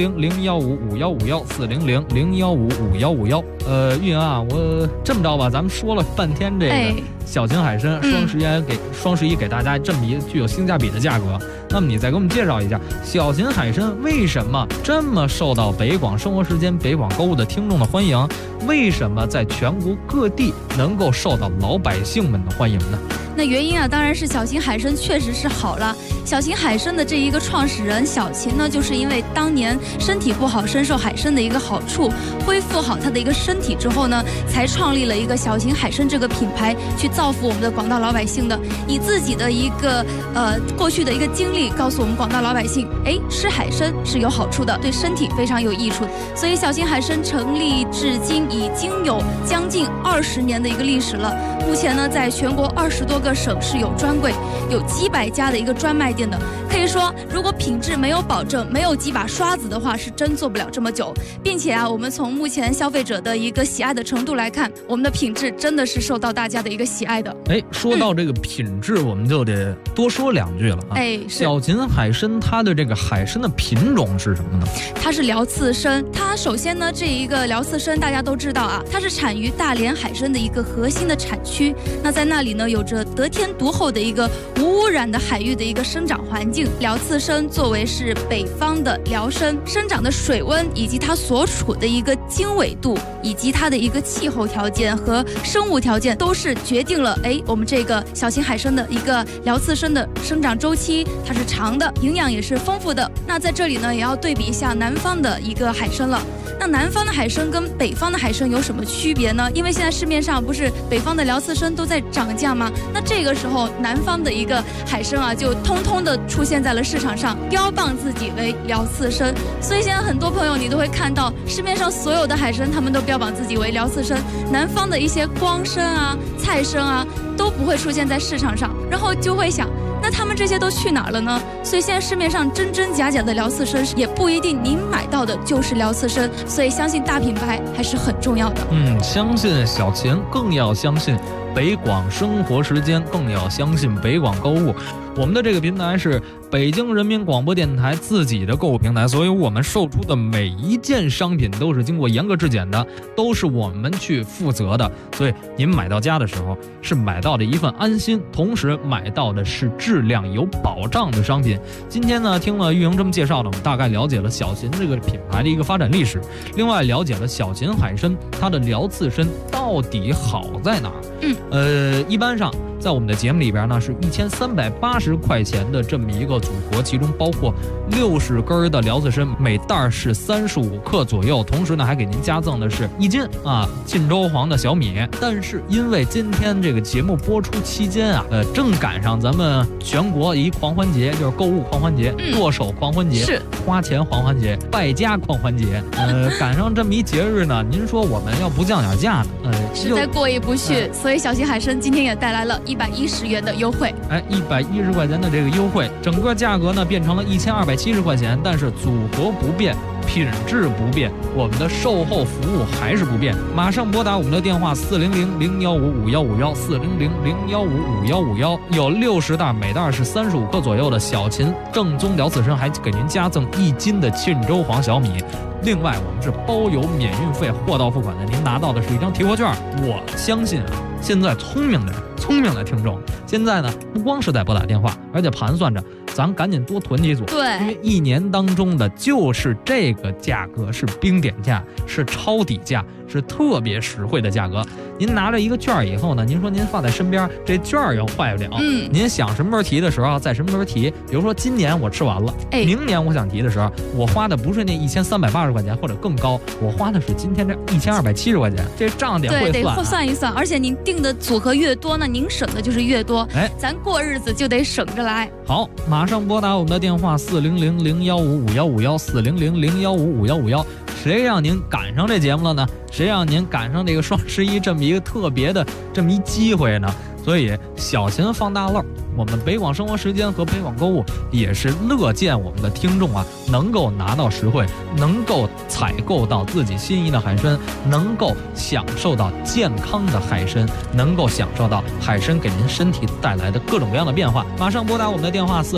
Speaker 11: 400-015-5151，400-015-5151。玉莹啊，我这么着吧，咱们说了半天这个小秦海参，双11给大家这么一个具有性价比的价格。那么你再给我们介绍一下小秦海参为什么这么受到北广生活时间、北广购物的听众的欢迎？为什么在全国各地能够受到老百姓们的欢迎呢？
Speaker 10: 那原因啊，当然是小秦海参确实是好了。小秦海参的这一个创始人小秦呢，就是因为当年身体不好，深受海参的一个好处，恢复好他的一个身体之后呢，才创立了一个小秦海参这个品牌，去造福我们的广大老百姓的。以自己的一个过去的一个经历，告诉我们广大老百姓，吃海参是有好处的，对身体非常有益处。所以小秦海参成立至今已经有将近20年的一个历史了。目前呢，在全国20多个省市有专柜，有几百家的一个专卖店的。可以说，如果品质没有保证，没有几把刷子的话，是真做不了这么久。并且啊，我们从目前消费者的一个喜爱的程度来看，我们的品质真的是受到大家的一个喜爱的。
Speaker 11: 说到这个品质，我们就得多说2句了啊。小秦海参它的这个海参的品种是什么呢？
Speaker 10: 它是辽刺参。它首先呢，这一个辽刺参大家都知道啊，它是产于大连海参的一个核心的产区。那在那里呢，有着得天独厚的一个无污染的海域的一个生长环境。辽刺参作为是北方的辽参，生长的水温以及它所处的一个经纬度，以及它的一个气候条件和生物条件，都是决定了我们这个小秦海参的一个辽刺参的生长周期，它是长的，营养也是丰富的。那在这里呢，也要对比一下南方的一个海参了。那南方的海参跟北方的海参有什么区别呢？因为现在市面上不是北方的辽刺参都在涨价吗？那这个时候南方的一个海参啊，就通通的出现在了市场上，标榜自己为辽刺参。所以现在很多朋友你都会看到市面上所有的海参，他们都标榜自己为辽刺参，南方的一些光参啊、菜参啊都不会出现在市场上，然后就会想，那他们这些都去哪儿了呢？所以现在市面上真真假假的辽刺参也不一定您买到的就是辽刺参，所以相信大品牌还是很重要的。
Speaker 11: 相信小秦，更要相信北广生活时间，更要相信北广购物。我们的这个平台是北京人民广播电台自己的购物平台，所以我们售出的每一件商品都是经过严格质检的，都是我们去负责的。所以您买到家的时候是买到的一份安心，同时买到的是质量有保障的商品。今天呢，听了玉莹这么介绍呢，我们大概了解了小秦这个品牌的一个发展历史，另外了解了小秦海参它的辽刺参到底好在哪儿。一般上在我们的节目里边呢，是1380块钱的这么一个组合，其中包括60根的辽刺参，每袋是35克左右，同时呢还给您加赠的是1斤沁州黄的小米。但是因为今天这个节目播出期间正赶上咱们全国一狂欢节，就是购物狂欢节、剁手狂欢节、
Speaker 10: 是
Speaker 11: 花钱狂欢节、败家狂欢节，赶上这么一节日呢，您说我们要不降点价呢，
Speaker 10: 实在过意不去。所以小秦海参今天也带来了110元的优惠
Speaker 11: ，110块钱的这个优惠，整个价格呢变成了1270块钱，但是组合不变，品质不变，我们的售后服务还是不变。马上拨打我们的电话400-015-5151，400-015-5151，有60袋，每袋是35克左右的小秦正宗辽刺参，还给您加赠1斤的沁州黄小米。另外我们是包邮免运费，货到付款的，您拿到的是一张提货券。我相信现在聪明的听众现在呢，不光是在拨打电话，而且盘算着咱赶紧多囤几组，
Speaker 10: 对，
Speaker 11: 因为一年当中的就是这个价格是冰点价，是超底价，是特别实惠的价格。您拿着一个券以后呢，您说您放在身边，这券要坏不了，您想什么时候提的时候在什么时候提。比如说今年我吃完了，明年我想提的时候，我花的不是那1380块钱或者更高，我花的是今天这1270块钱，这账得会算，
Speaker 10: 对，得算一算。而且您定的组合越多，那您省的就是越多，咱过日子就得省着来。
Speaker 11: 好，马上拨打我们的电话400-015-5151，400-015-5151。谁让您赶上这节目了呢？谁让您赶上这个双11这么一个特别的这么一机会呢？ 所以小秦放大漏，我们北广生活时间和北广购物也是乐见我们的听众啊能够拿到实惠，能够采购到自己心仪的海参，能够享受到健康的海参，能够享受到海参给您身体带来的各种各样的变化。马上拨打我们的电话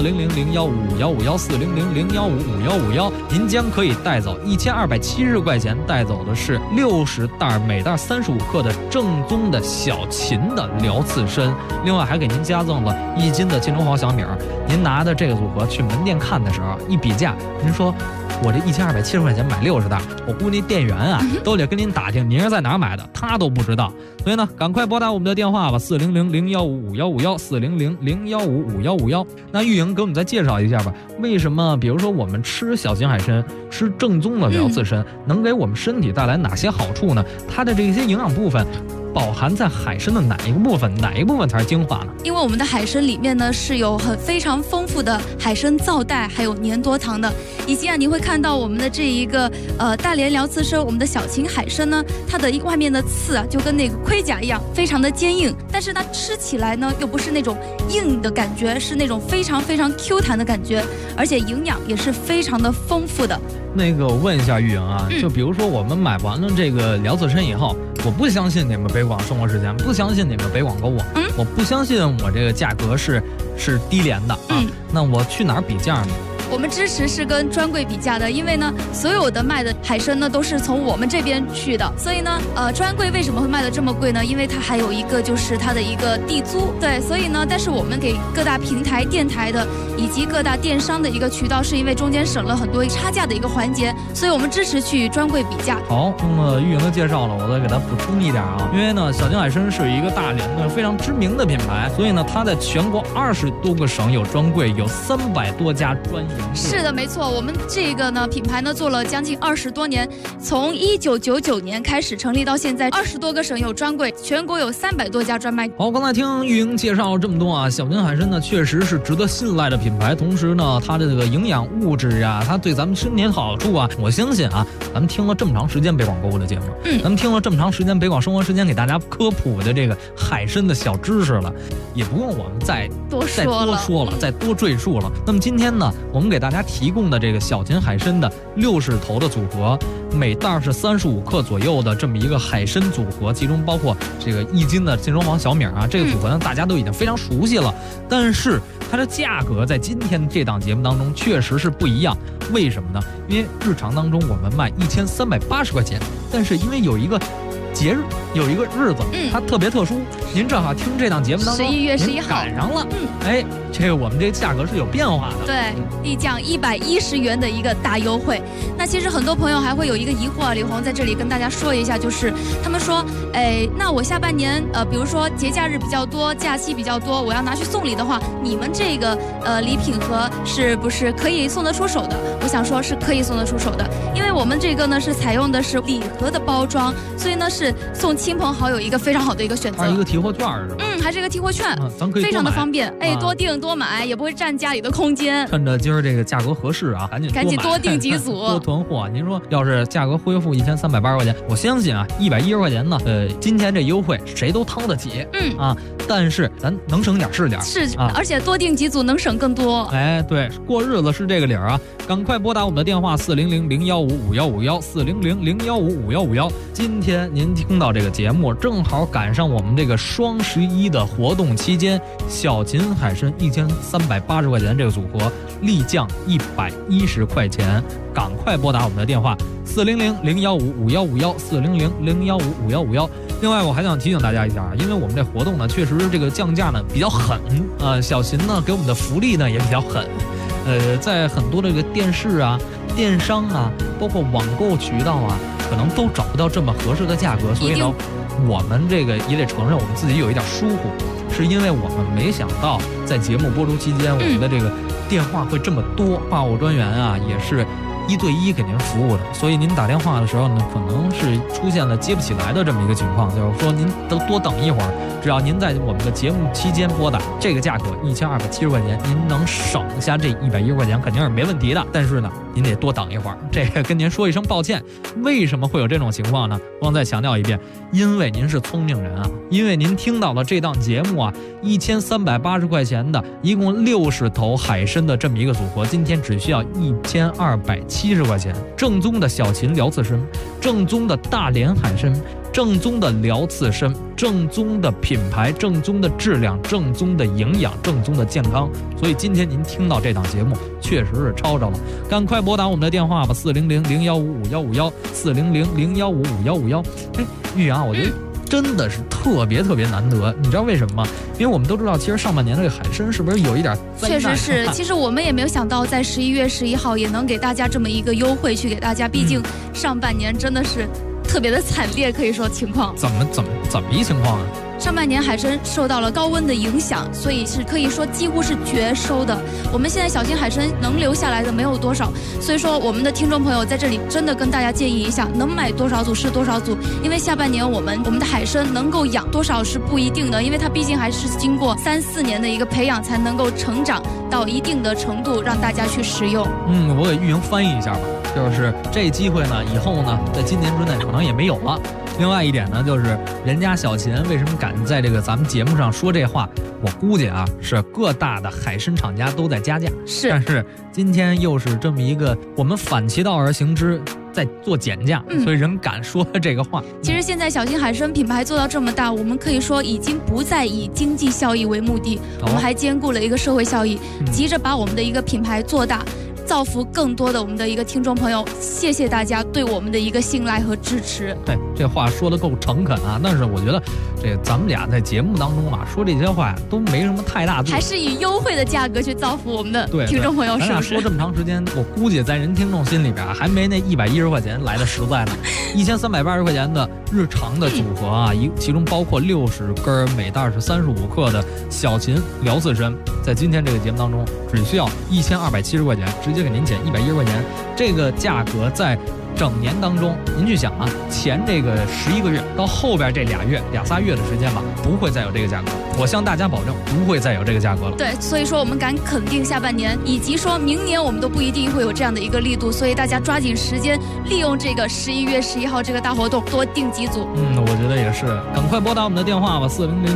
Speaker 11: 400-015-5551，400-015-5551，您将可以带走1270块钱，带走的是60袋，每袋35克的正宗的小秦的辽刺参，另外还给您加赠了1斤的金钟黄小米。您拿的这个组合去门店看的时候一比价，您说我这1270块钱买60袋，我估计店员啊都得跟您打听您是在哪儿买的，他都不知道。所以呢，赶快拨打我们的电话吧，400-015-5151，400-015-5151。那玉莹给我们再介绍一下吧，为什么比如说我们吃小秦海参，吃正宗的辽刺参，能给我们身体带来哪些好处呢？它的这些营养部分饱含在海参的哪一个部分？哪一个部分才是精华呢？
Speaker 10: 因为我们的海参里面呢是有非常丰富的海参皂带，还有粘多糖的，以及你会看到我们的这一个大连辽刺参，我们的小秦海参呢，它的外面的刺就跟那个盔甲一样，非常的坚硬，但是它吃起来呢又不是那种硬的感觉，是那种非常非常 Q 弹的感觉，而且营养也是非常的丰富的。
Speaker 11: 那个我问一下玉莹啊，就比如说我们买完了这个辽刺参以后，我不相信你们北广生活时间，不相信你们北广购物，我不相信我这个价格是低廉的啊，那我去哪儿比价呢？
Speaker 10: 我们支持是跟专柜比价的，因为呢，所有的卖的海参呢都是从我们这边去的，所以呢，专柜为什么会卖的这么贵呢？因为它还有一个就是它的一个地租，对，所以呢，但是我们给各大平台、电台的以及各大电商的一个渠道，是因为中间省了很多差价的一个环节，所以我们支持去专柜比价。
Speaker 11: 好，听了玉莹的介绍了，我再给它补充一点啊，因为呢，小秦海参是一个大连的非常知名的品牌，所以呢，它在全国20多个省有专柜，有300多家专营。
Speaker 10: 是的，没错，我们这个呢品牌呢做了将近20多年，从1999年开始成立到现在，20多个省有专柜，全国有300多家专卖。
Speaker 11: 好，刚才听玉莹介绍了这么多啊，小秦海参呢确实是值得信赖的品牌，同时呢，它的这个营养物质啊，它对咱们身体的好处啊，我相信啊，咱们听了这么长时间北广购物的节目，咱们听了这么长时间北广生活时间给大家科普的这个海参的小知识了，也不用我们再多说了，再多赘述了。那么今天呢，我们给大家提供的这个小秦海参的60头的组合，每袋是35克左右的这么一个海参组合，其中包括这个1斤的金钟黄小米啊，这个组合呢大家都已经非常熟悉了，但是它的价格在今天这档节目当中确实是不一样。为什么呢？因为日常当中我们卖1380块钱，但是因为有一个节日，有一个日子，它特别特殊，您正好听这档节目当中
Speaker 10: 11月11号
Speaker 11: 赶上了，这个我们这个价格是有变化的，
Speaker 10: 对，立降110元的一个大优惠。那其实很多朋友还会有一个疑惑，李红在这里跟大家说一下，就是他们说，那我下半年比如说节假日比较多，假期比较多，我要拿去送礼的话，你们这个礼品盒是不是可以送得出手的？我想说是可以送得出手的，因为我们这个呢是采用的是礼盒的包装，所以呢是送亲朋好友一个非常好的一个选择。
Speaker 11: 还是一个提货券是吧？
Speaker 10: 还是一个提货券，
Speaker 11: 咱可以
Speaker 10: 非常的方便，多订多买，也不会占家里的空间。
Speaker 11: 趁着今儿这个价格合适啊，赶紧
Speaker 10: 多订几组，
Speaker 11: 多囤货。您说要是价格恢复1380块钱，我相信啊，110块钱呢，今天这优惠谁都掏得起，但是咱能省点是点，
Speaker 10: 而且多订几组能省更多。
Speaker 11: 对，过日子是这个理儿啊，赶快拨打我们的电话400-015-5151，400-015-5151。今天您听到这个节目，正好赶上我们这个双11的活动期间，小秦海参1380块钱这个组合立降110块钱，赶快拨打我们的电话400-015-5151，400-015-5151。另外我还想提醒大家一下，因为我们这活动呢确实这个降价呢比较狠，小秦呢给我们的福利呢也比较狠，在很多的这个电视啊、电商啊，包括网购渠道啊，可能都找不到这么合适的价格，所以呢我们这个也得承认我们自己有一点疏忽，是因为我们没想到在节目播出期间，我们的这个电话会这么多，话务专员啊也是1对1给您服务的，所以您打电话的时候呢，可能是出现了接不起来的这么一个情况，就是说您都多等一会儿， 只要您在我们的节目期间拨打这个价格1270块钱，您能省下这110块钱肯定是没问题的。但是呢，您得多等一会儿，这个跟您说一声抱歉。为什么会有这种情况呢？我再强调一遍，因为您是聪明人啊，因为您听到了这档节目啊，1380块钱的，一共60头海参的这么一个组合，今天只需要1270块钱，正宗的小秦辽刺参，正宗的大连海参，正宗的辽刺参，正宗的品牌，正宗的质量，正宗的营养，正宗的健康。所以今天您听到这档节目确实是抄着了，赶快拨打我们的电话吧，400-015-5151，400-015-5151。玉阳，我觉得真的是特别难得，你知道为什么吗？因为我们都知道，其实上半年这个海参是不是有一点灾难？
Speaker 10: 确实是，其实我们也没有想到，在11月11号也能给大家这么一个优惠，去给大家，毕竟上半年真的是特别的惨烈，可以说情况。
Speaker 11: 怎么一情况啊？
Speaker 10: 上半年海参受到了高温的影响，所以是可以说几乎是绝收的。我们现在小型海参能留下来的没有多少，所以说我们的听众朋友在这里真的跟大家建议一下，能买多少组是多少组，因为下半年我们的海参能够养多少是不一定的，因为它毕竟还是经过3-4年的一个培养才能够成长到一定的程度，让大家去食用。
Speaker 11: 我给玉莹翻译一下吧，就是这机会呢，以后呢，在今年之内可能也没有了。另外一点呢，就是人家小秦为什么敢在这个咱们节目上说这话，我估计啊，是各大的海参厂家都在加价。
Speaker 10: 是，
Speaker 11: 但是今天又是这么一个我们反其道而行之，在做减价，所以人敢说这个话。
Speaker 10: 其实现在小型海参品牌做到这么大，我们可以说已经不再以经济效益为目的，我们还兼顾了一个社会效益，急着把我们的一个品牌做大，造福更多的我们的一个听众朋友。谢谢大家对我们的一个信赖和支持。
Speaker 11: 对，这话说得够诚恳啊！但是我觉得这咱们俩在节目当中啊说这些话都没什么太大度，
Speaker 10: 还是以优惠的价格去造福我们的听众朋友，是不是？
Speaker 11: 说这么长时间，我估计在人听众心里边还没那110块钱来的实在呢。1380块钱的日常的组合啊，其中包括60根，每袋是35克的小秦辽刺参，在今天这个节目当中只需要1270块钱，直接给您减110块钱。这个价格在整年当中，您去想啊，前这个11个月到后边这2-3月的时间吧，不会再有这个价格。我向大家保证，不会再有这个价格了。
Speaker 10: 对，所以说我们敢肯定下半年，以及说明年我们都不一定会有这样的一个力度，所以大家抓紧时间，利用这个11月11号这个大活动，多订几组。
Speaker 11: 我觉得也是，赶快拨打我们的电话吧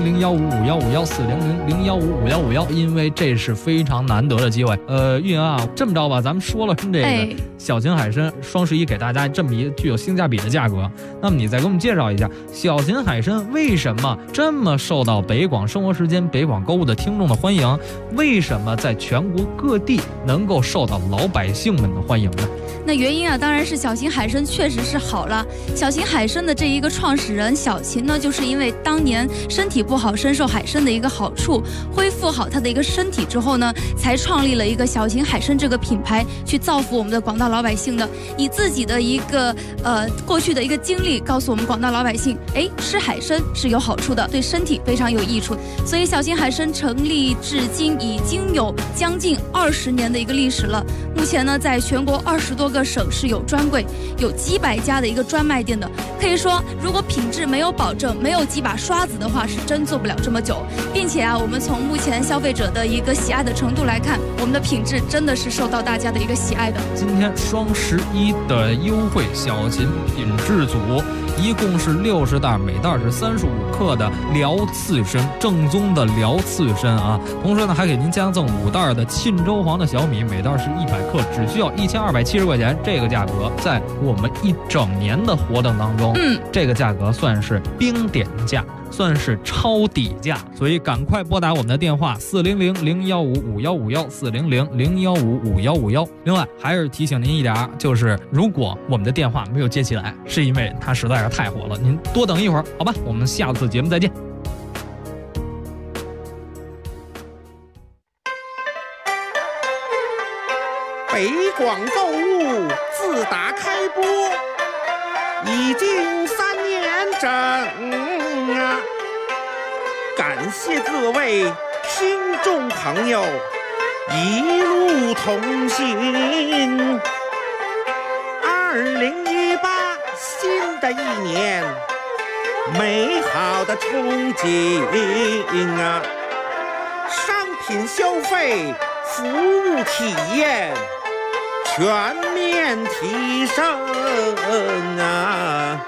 Speaker 11: ，400-015-5151，400-015-5151，因为这是非常难得的机会。运营啊，这么着吧，咱们说了这个小秦海参双11给大家这么一个具有性价比的价格，那么你再给我们介绍一下小秦海参为什么这么受到北广生活时间、北广购物的听众的欢迎？为什么在全国各地能够受到老百姓们的欢迎呢？
Speaker 10: 那原因啊，当然是小型海参确实是好了。小型海参的这一个创始人小秦呢，就是因为当年身体不好，深受海参的一个好处，恢复好他的一个身体之后呢，才创立了一个小型海参这个品牌，去造福我们的广大老百姓的。以自己的一个过去的一个经历，告诉我们广大老百姓，吃海参是有好处的，对身体非常有益处。所以小型海参成立至今已经有将近20年的一个历史了。目前呢，在全国20多个省市有专柜，有几百家的一个专卖店的。可以说，如果品质没有保证，没有几把刷子的话，是真做不了这么久。并且啊，我们从目前消费者的一个喜爱的程度来看，我们的品质真的是受到大家的一个喜爱的。
Speaker 11: 今天双11的优惠小秦品质组，一共是60袋，每袋是35克的辽刺参，正宗的辽刺参啊。同时呢，还给您加赠5袋的沁州黄的小米，每袋是100克，只需要1270块钱。这个价格在我们一整年的活动当中，这个价格算是冰点价，算是超底价，所以赶快拨打我们的电话400-015-5151，400-015-5151。另外还是提醒您一点，就是如果我们的电话没有接起来，是因为它实在是太火了，您多等一会儿，好吧？我们下次节目再见。
Speaker 12: 北广购物自打开播已经3年整啊，感谢各位听众朋友一路同行。2018新的一年美好的憧憬啊！商品消费、服务体验全面提升啊！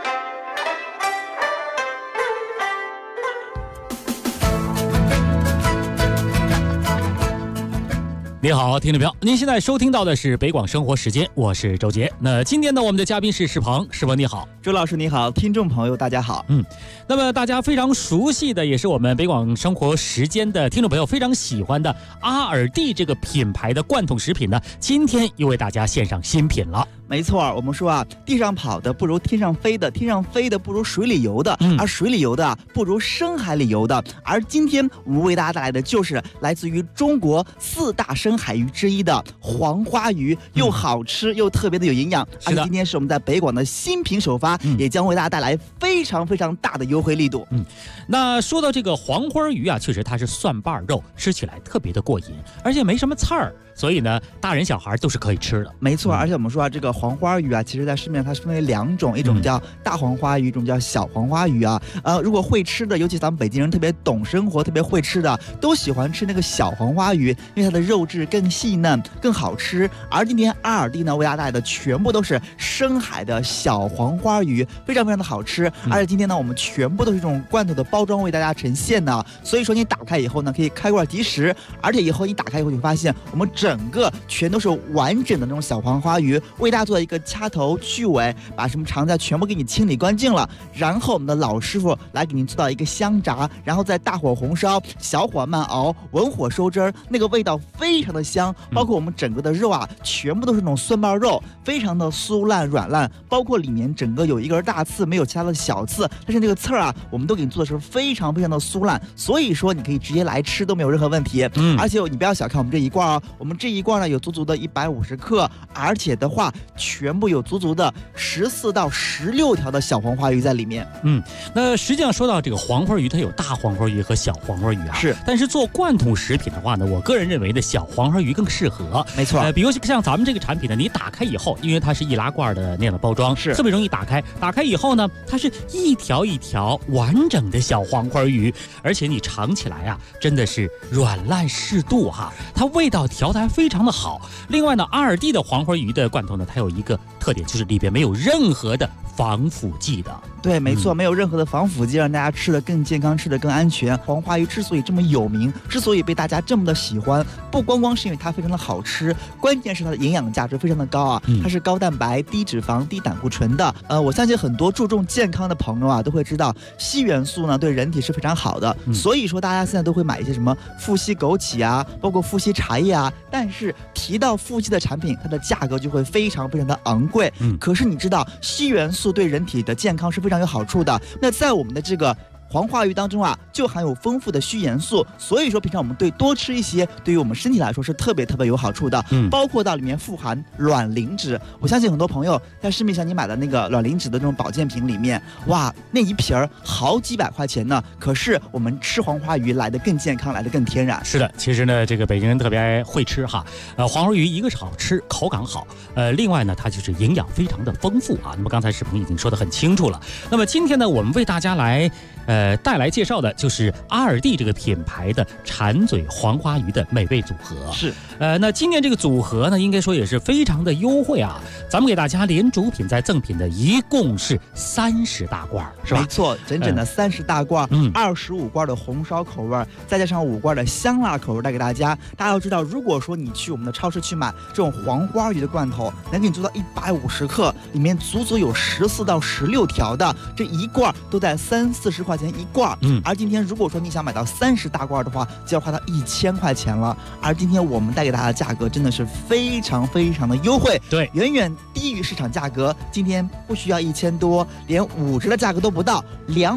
Speaker 9: 你好，听众朋友，您现在收听到的是北广生活时间，我是周杰。那今天呢，我们的嘉宾是世鹏，世鹏你好，
Speaker 14: 周老师你好，听众朋友大家好。
Speaker 9: 那么大家非常熟悉的，也是我们北广生活时间的听众朋友非常喜欢的阿尔蒂这个品牌的罐头食品呢，今天又为大家献上新品了。
Speaker 14: 没错，我们说啊，地上跑的不如天上飞的，天上飞的不如水里游的，而水里游的啊不如深海里游的。而今天我们为大家带来的就是来自于中国4大深海鱼之一的黄花鱼，又好吃又特别的有营养。而且今天是我们在北广的新品首发，也将为大家带来非常非常大的优惠力度。
Speaker 9: 那说到这个黄花鱼啊，确实它是蒜瓣肉，吃起来特别的过瘾，而且没什么刺儿。所以呢，大人小孩都是可以吃的。
Speaker 14: 没错，而且我们说啊，这个黄花鱼啊，其实在市面上它分为2种，一种叫大黄花鱼，一种叫小黄花鱼啊。如果会吃的，尤其咱们北京人特别懂生活、特别会吃的，都喜欢吃那个小黄花鱼，因为它的肉质更细嫩、更好吃。而今天阿尔蒂呢为大家带来的全部都是深海的小黄花鱼，非常非常的好吃。而且今天呢，我们全部都是这种罐头的包装为大家呈现的，所以说你打开以后呢，可以开罐即食。而且以后你打开以后，你发现我们整个全都是完整的那种小黄花鱼，为大家做一个掐头去尾，把什么肠子全部给你清理干净了，然后我们的老师傅来给您做到一个香炸，然后再大火红烧，小火慢熬，文火收汁儿，那个味道非常的香。包括我们整个的肉啊，全部都是那种蒜瓣肉，非常的酥烂软烂，包括里面整个有一根大刺，没有其他的小刺，但是那个刺儿啊，我们都给你做的是非常非常的酥烂，所以说你可以直接来吃都没有任何问题。而且你不要小看我们这一罐啊，我们这一罐呢有足足的150克，而且的话全部有足足的14到16条的小黄花鱼在里面。
Speaker 9: 那实际上说到这个黄花鱼，它有大黄花鱼和小黄花鱼啊。
Speaker 14: 是，
Speaker 9: 但是做罐头食品的话呢，我个人认为呢，小黄花鱼更适合。
Speaker 14: 没错，
Speaker 9: 比如像咱们这个产品呢，你打开以后，因为它是易拉罐的那样的包装，是特别容易打开。打开以后呢，它是一条一条完整的小黄花鱼，而且你尝起来啊，真的是软烂适度哈，它味道调得还非常的好。另外呢，阿尔蒂的黄花鱼的罐头呢，它有一个特点，就是里边没有任何的防腐剂的。
Speaker 14: 对，没错，没有任何的防腐剂，让大家吃得更健康，吃得更安全。黄花鱼之所以这么有名，之所以被大家这么的喜欢，不光光是因为它非常的好吃，关键是它的营养价值非常的高啊。它是高蛋白、低脂肪、低胆固醇的。我相信很多注重健康的朋友啊，都会知道硒元素呢对人体是非常好的。所以说大家现在都会买一些什么富硒枸杞啊，包括富硒茶叶啊。但是提到富硒的产品，它的价格就会非常非常的昂贵。可是你知道硒元素对人体的健康是非常有好处的。那在我们的这个黄花鱼当中啊，就含有丰富的硒元素，所以说平常我们多吃一些，对于我们身体来说是特别特别有好处的。包括到里面富含卵磷脂，我相信很多朋友在市面上你买的那个卵磷脂的这种保健品里面，哇，那一瓶好几百块钱呢。可是我们吃黄花鱼来的更健康，来的更天然。
Speaker 9: 是的，其实呢，这个北京人特别会吃哈。黄花鱼一个是好吃，口感好，另外呢，它就是营养非常的丰富啊。那么刚才世鹏已经说得很清楚了。那么今天呢，我们为大家来带来介绍的就是阿尔蒂这个品牌的馋嘴黄花鱼的美味组合。
Speaker 14: 是，
Speaker 9: 那今年这个组合呢，应该说也是非常的优惠啊。咱们给大家连主品再赠品的一共是30大罐，是吧？
Speaker 14: 没错，整整的30大罐，25罐的红烧口味，再加上5罐的香辣口味带给大家。大家要知道，如果说你去我们的超市去买这种黄花鱼的罐头，能给你做到150克，里面足足有14到16条的，这一罐都在30-40块钱一罐。而今天如果说你想买到30大罐的话，就要花到1000块钱了。而今天我们带给大家的价格真的是非常非常的优惠，
Speaker 9: 对，
Speaker 14: 远远低于市场价格。今天不需要1000多，连5折的价格都不到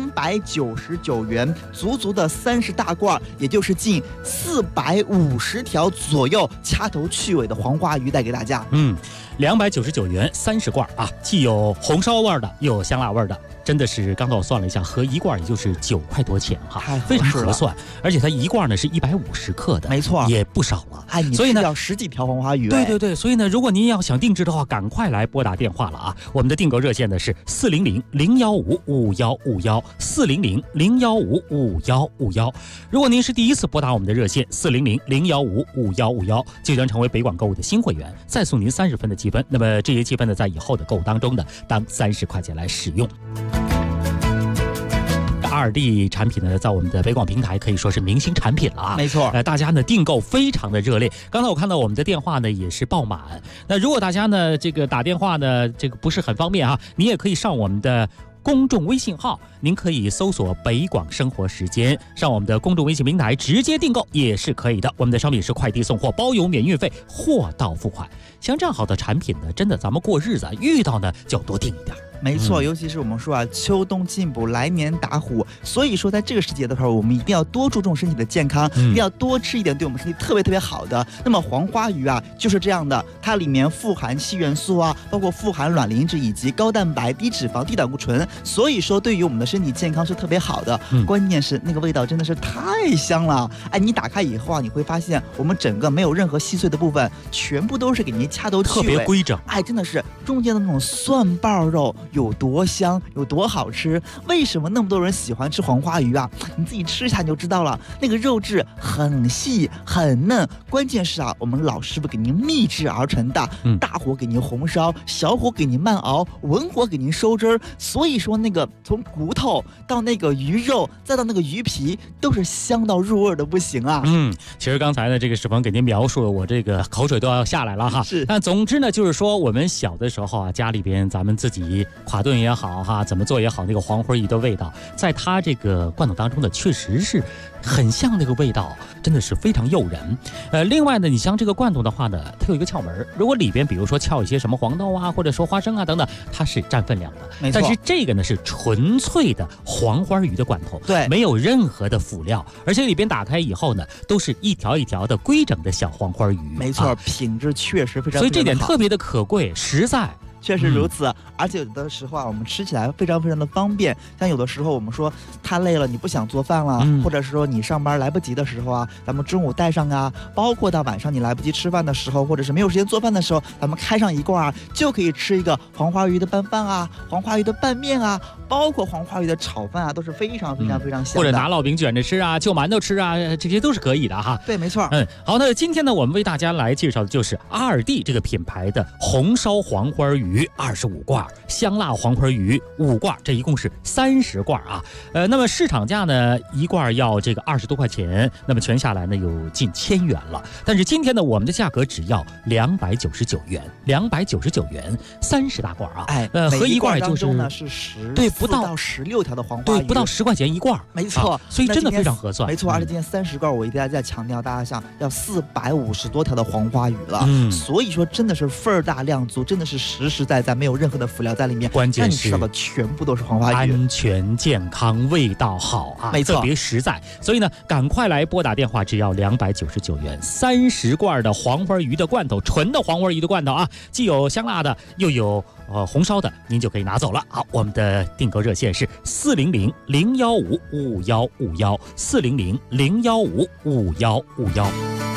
Speaker 14: ，299元，足足的30大罐，也就是近450条左右，掐头去尾的黄花鱼带给大家。
Speaker 9: 299元30罐啊，既有红烧味的，又有香辣味的。 真的是刚才我算了一下，合一罐也就是9块多钱哈，非常合算。而且它一罐呢是150克的，
Speaker 14: 没错，
Speaker 9: 也不少了。
Speaker 14: 哎，你
Speaker 9: 所以呢
Speaker 14: 要10几条黄花鱼。
Speaker 9: 对对对，所以呢，如果您要想定制的话，赶快来拨打电话了啊！我们的订购热线呢是400-015-5151，400-015-5151。如果您是第一次拨打我们的热线400-015-5151，就将成为北广购物的新会员，再送您30分的积分。那么这些积分呢，在以后的购物当中呢，当30块钱来使用。2D 产品呢，在我们的北广平台可以说是明星产品了啊！
Speaker 14: 没错，
Speaker 9: 大家呢订购非常的热烈。刚才我看到我们的电话呢也是爆满。那如果大家呢这个打电话呢这个不是很方便啊，你也可以上我们的公众微信号，您可以搜索北广生活时间，上我们的公众微信平台直接订购也是可以的。我们的商品是快递送货，包邮免运费，货到付款。像这样好的产品呢，真的咱们过日子遇到呢就多订一点。
Speaker 14: 没错，尤其是我们说啊，秋冬进补，来年打虎，所以说在这个时节的时候，我们一定要多注重身体的健康，一定要多吃一点对我们身体特别特别好的。那么黄花鱼啊，就是这样的，它里面富含硒元素啊，包括富含卵磷脂以及高蛋白、低脂肪、低胆固醇，所以说对于我们的身体健康是特别好的。关键是那个味道真的是太香了，哎，你打开以后啊，你会发现我们整个没有任何细碎的部分，全部都是给您掐头去尾，
Speaker 9: 特别规整。
Speaker 14: 哎，真的是中间的那种蒜瓣肉有多香，有多好吃。为什么那么多人喜欢吃黄花鱼啊？你自己吃一下你就知道了，那个肉质很细很嫩，关键是啊，我们老师傅给您秘制而成的，大火给您红烧，小火给您慢熬，文火给您收汁儿。所以说那个从骨头到那个鱼肉再到那个鱼皮，都是香到入味的不行啊。
Speaker 9: 其实刚才呢这个史鹏给您描述了，我这个口水都要下来了哈。
Speaker 14: 是，
Speaker 9: 但总之呢就是说我们小的时候啊，家里边咱们自己垮炖也好哈，怎么做也好，那个黄花鱼的味道，在它这个罐头当中呢，确实是很像那个味道，真的是非常诱人。另外呢，你像这个罐头的话呢，它有一个窍门，如果里边比如说翘一些什么黄豆啊，或者说花生啊等等，它是占分量的。
Speaker 14: 没错。
Speaker 9: 但是这个呢是纯粹的黄花鱼的罐头，
Speaker 14: 对，
Speaker 9: 没有任何的辅料，而且里边打开以后呢，都是一条一条的规整的小黄花鱼。
Speaker 14: 没错，品质确实非常，
Speaker 9: 所以这点特别的可贵，实在。
Speaker 14: 确实如此，而且有的时候啊，我们吃起来非常非常的方便。像有的时候我们说太累了，你不想做饭了，或者是说你上班来不及的时候啊，咱们中午带上啊，包括到晚上你来不及吃饭的时候，或者是没有时间做饭的时候，咱们开上一罐啊，就可以吃一个黄花鱼的拌饭啊，黄花鱼的拌面啊，包括黄花鱼的炒饭啊，都是非常非常非常香的。
Speaker 9: 或者拿烙饼卷着吃啊，就馒头吃啊，这些都是可以的哈。
Speaker 14: 对，没错。
Speaker 9: 好，那今天呢，我们为大家来介绍的就是2D 这个品牌的红烧黄花鱼25罐。香辣黄花鱼5罐，这一共是30罐啊。那么市场价呢，一罐要这个20多块钱，那么全下来呢有近1000元了。但是今天呢，我们的价格只要299元，299元30大罐啊。
Speaker 14: 哎，
Speaker 9: 合一罐就是
Speaker 14: 呢是10
Speaker 9: 对不到
Speaker 14: 16条的黄花鱼，
Speaker 9: 对，不到10块钱一罐，
Speaker 14: 没错。
Speaker 9: 所以真的非常合算。
Speaker 14: 没错，而且今天30罐，我一定要再强调，大家想要450多条的黄花鱼了。所以说真的是份儿大量足，真的是实实在在，没有任何的辅料在里面，
Speaker 9: 关键是
Speaker 14: 你吃到的全部都是黄花鱼，
Speaker 9: 安全健康，味道好啊，
Speaker 14: 没错，
Speaker 9: 特别实在。所以呢，赶快来拨打电话，只要299元，30罐的黄花鱼的罐头，纯的黄花鱼的罐头啊，既有香辣的，又有红烧的，您就可以拿走了。好，我们的订购热线是400-015-5151，400-015-5151。